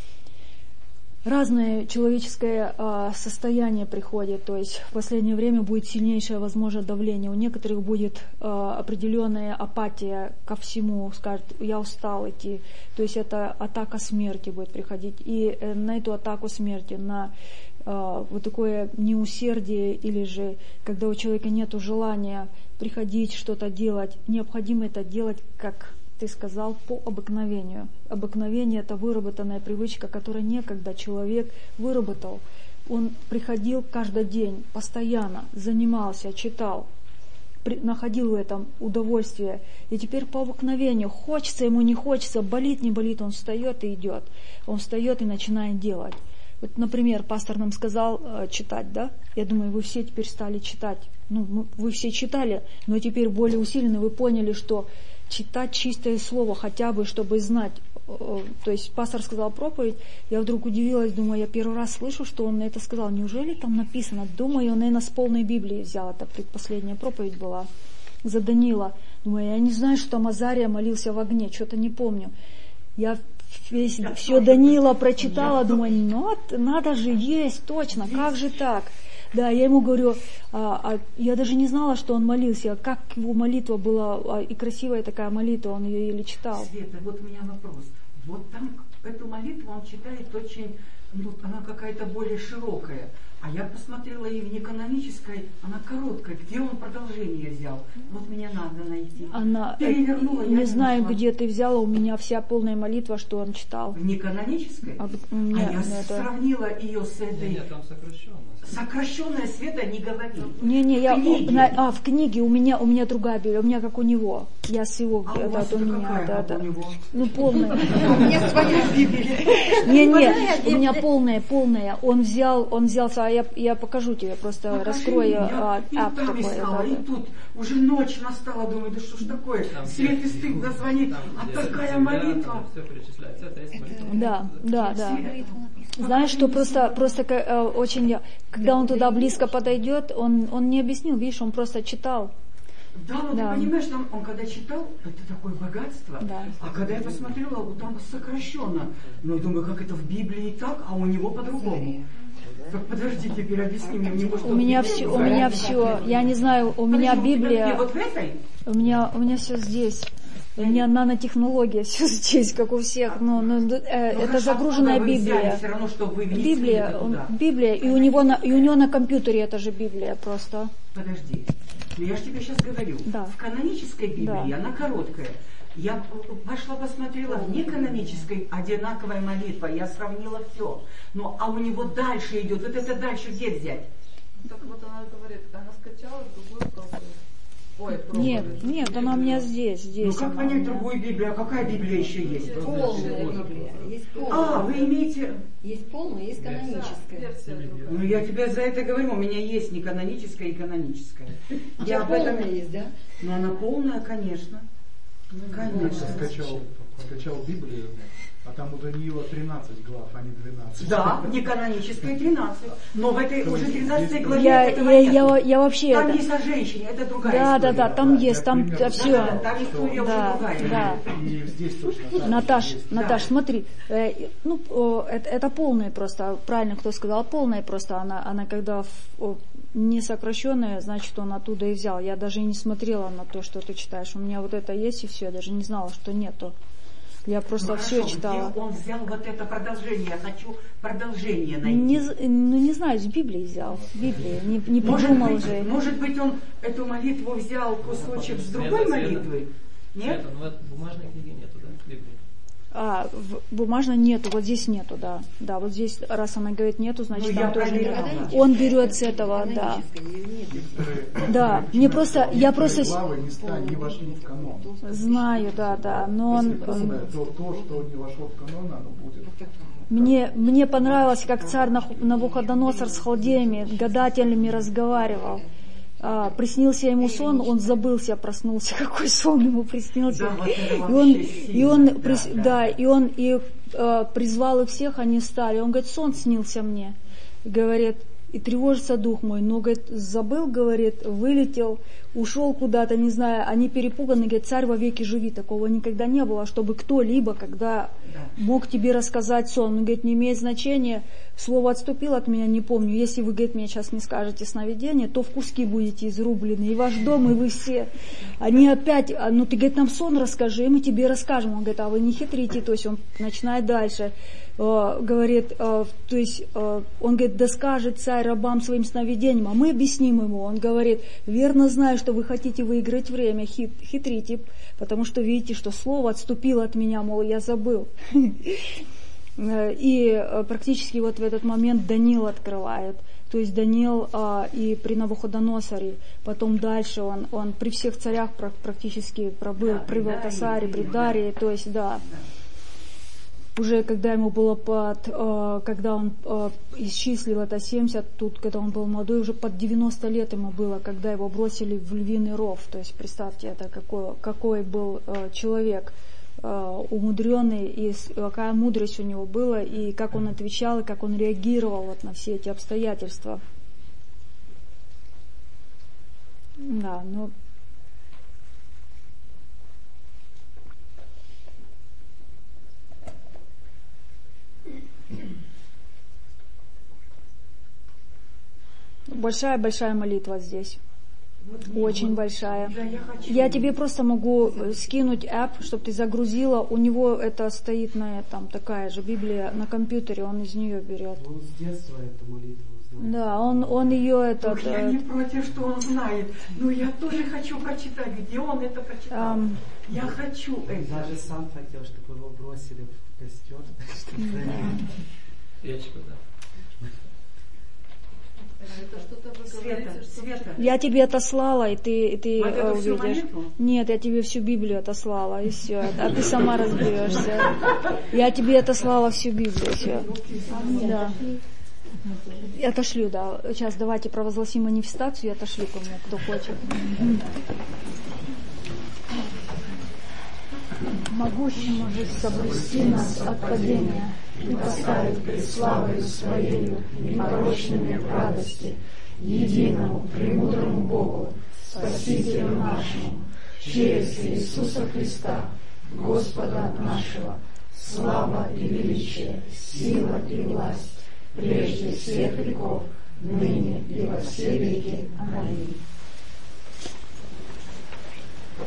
Разное человеческое а, состояние приходит, то есть в последнее время будет сильнейшее, возможно, давление. У некоторых будет а, определенная апатия ко всему, скажут, я устал идти. То есть это атака смерти будет приходить. И э, на эту атаку смерти, на а, вот такое неусердие, или же когда у человека нет желания приходить, что-то делать, необходимо это делать, как ты сказал, по обыкновению. Обыкновение – это выработанная привычка, которую некогда человек выработал. Он приходил каждый день, постоянно, занимался, читал, находил в этом удовольствие. И теперь по обыкновению, хочется ему, не хочется, болит, не болит, он встает и идет. Он встает и начинает делать. Вот, например, пастор нам сказал э, читать, да? Я думаю, вы все теперь стали читать. Ну, мы, вы все читали, но теперь более усиленно вы поняли, что читать чистое слово хотя бы, чтобы знать. То есть пастор сказал проповедь, я вдруг удивилась, думаю, я первый раз слышу, что он это сказал. Неужели там написано? Думаю, он, наверное, с полной Библии взял. Это предпоследняя проповедь была за Даниила. Думаю, я не знаю, что там Азария молился в огне, что-то не помню. Я весь, все Даниила прочитала, думаю, ну, надо же, есть, точно, как же так? Да, я ему говорю, а, а, я даже не знала, что он молился, как его молитва была, а, и красивая такая молитва, он ее еле читал. Света, вот у меня вопрос. Вот там эту молитву он читает очень, ну, она какая-то более широкая. А я посмотрела и в неканонической, она короткая. Где он продолжение взял? Вот мне надо найти. Она, перевернула. Не знаю, нашла. Где ты взяла, у меня вся полная молитва, что он читал. В неканонической? А, а нет, я это... сравнила ее с этой... Нет, там сокращенная. Сокращенная, Света, не говори. Не, не, я на, а в книге у меня у меня другая Библия, у меня как у него. Я с его, а это, у вас это у меня, какая, да, как да. у него? Ну полная. У меня своя Библия. Не, не, у меня полная, полная. Он взял, он взялся, а я я покажу тебе, просто Покажи раскрою мне, а, и ап там такой. искала, Да, и да. тут уже ночь настала, думаю, да что ж такое? Свете стыдно звонить, а такая молитва. Все перечисляется, это есть молитва. Да, да, да. Знаешь, что просто, просто э, очень, когда он туда близко подойдет, он, он не объяснил, видишь, он просто читал. Да, но Да. ты понимаешь, там, он когда читал, это такое богатство. Да. А когда я посмотрела, вот там сокращенно. Ну, думаю, как это в Библии так, а у него по-другому. Так подожди, теперь объясни мне, мне может, У меня все, у меня все, я не знаю, у меня Подожди, у тебя где, Библия, вот в этой? у меня, у меня все здесь. У меня нанотехнология, все здесь, как у всех. Ну, ну, э, Ну, это хорошо, загруженная откуда вы взяли? Библия. Все равно, что вы внесли Библия, это он, туда. Библия, и у него на, и у него на компьютере это же Библия просто. Подожди, ну я же тебе сейчас говорю. Да. В канонической Библии, Да. она короткая. Я пошла посмотрела, в неканонической одинаковая молитва, я сравнила все. Ну, а у него дальше идет, вот это дальше где взять? Так вот она говорит, она скачала другую проповедь. Ой, проповедь. Нет, нет, она у меня здесь, здесь. Ну как она у понять меня. другую Библию, а какая Библия еще есть? Полная Библия. Есть А, полная. вы имеете... Есть полная, есть каноническая. Версия другая. Ну я тебе за это говорю, у меня есть не каноническая и каноническая. У Я тебя об этом... полная есть, да? Ну она полная, конечно. Я Конечно. скачал, скачал Библию, а там у Даниила тринадцать глав, а не двенадцать. Да, не каноническая тринадцать. Но в этой уже тринадцатой главе Я, этого я, нет. я, я вообще Там это... есть о женщине, это другая Да, да, история. да, там Да, есть, я там примерно все. Да, да, там история Да, уже другая. да. И здесь точно так же Наташ, есть. Наташ, смотри, э, ну, о, это, это полная просто, правильно кто сказал, полная просто, она, она когда в, о, не сокращенная, значит, он оттуда и взял. Я даже и не смотрела на то, что ты читаешь. У меня вот это есть и все, я даже не знала, что нету. Я просто Ну, все хорошо, читала. где он взял вот это продолжение? Я хочу продолжение найти. Не, з- ну, не знаю, с Библии взял, с Библии, не, не Может придумал быть, же. может быть, он эту молитву взял кусочек с другой Света, молитвы? Нет? Света, ну в бумажной книге нету, да, Библии. А, в, бумажно нету, вот здесь нету, да. Да, вот здесь, раз она говорит нету, значит Ну, там я тоже нет. проверяла. Он берет с этого, да. Да, мне просто, я просто... Главы места не вошли в канон. Знаю, да, да, но он... Если полное, то, то, что не вошло в канон, оно будет. Мне, мне понравилось, как царь Навуходоносор с халдеями, гадателями разговаривал. А, приснился ему сон, он забылся, проснулся, какой сон ему приснился. Да, вот это и он, вообще и он, сильно, прис- да, да, да. и он и э, призвал их всех, они стали. Он говорит, сон снился мне. И говорит, и тревожится дух мой. Но, говорит, забыл, говорит, вылетел, ушел куда-то, не знаю. Они перепуганы, говорит, царь вовеки живи. Такого никогда не было, чтобы кто-либо, когда мог тебе рассказать сон. Он говорит, не имеет значения. Слово отступило от меня, не помню. Если вы, говорит, мне сейчас не скажете сновидение, то в куски будете изрублены. И ваш дом, и вы все. Они опять, ну ты, говорит, нам сон расскажи, и мы тебе расскажем. Он говорит, а вы не хитрите. То есть он начинает дальше. Uh, говорит, uh, то есть uh, он говорит, да скажет царь рабам своим сновидением, а мы объясним ему. Он говорит, верно знаю, что вы хотите выиграть время, хит, хитрите, потому что видите, что слово отступило от меня, мол, я забыл. И практически вот в этот момент Даниил открывает. То есть Даниил а, и при Навуходоносоре, потом дальше он, он при всех царях практически пробыл, да, при Валтасаре, при Дарии, то есть да. Уже когда ему было под, э, когда он э, исчислил это семьдесят, тут, когда он был молодой, уже под девяносто лет ему было, когда его бросили в львиный ров. То есть представьте, это какой, какой был э, человек э, умудренный, и какая мудрость у него была, и как он отвечал, и как он реагировал вот на все эти обстоятельства. Да, ну... Большая-большая молитва здесь. Вот, Очень вот, большая. Да, я, хочу. Я тебе просто могу скинуть app, чтобы ты загрузила. У него это стоит на этом, такая же Библия на компьютере, он из нее берет. Он с детства эту молитву знает. Да, он, он ее это... Ух, я не против, что он знает. Но я тоже хочу прочитать, где он это прочитал. Um, я хочу это. Даже сам хотел, чтобы его бросили в костер. Я чего, да. Это что-то вы Света, говорите, что... Света. Я тебе отослала, и ты, и ты Вот э, эту всю увидишь. молитву? Нет, я тебе всю Библию отослала, и все. А ты сама разберешься. Я тебе отослала всю Библию, все. Да. Я отошлю, да. Сейчас давайте провозгласим манифестацию, я отошлю кому, кто хочет. Могущему же соблюсти нас от падения и поставить пред славою Своею непорочными в радости, единому, премудрому Богу, Спасителю нашему, через Иисуса Христа, Господа нашего, слава и величие, сила и власть, прежде всех веков, ныне и во все веки. Аминь.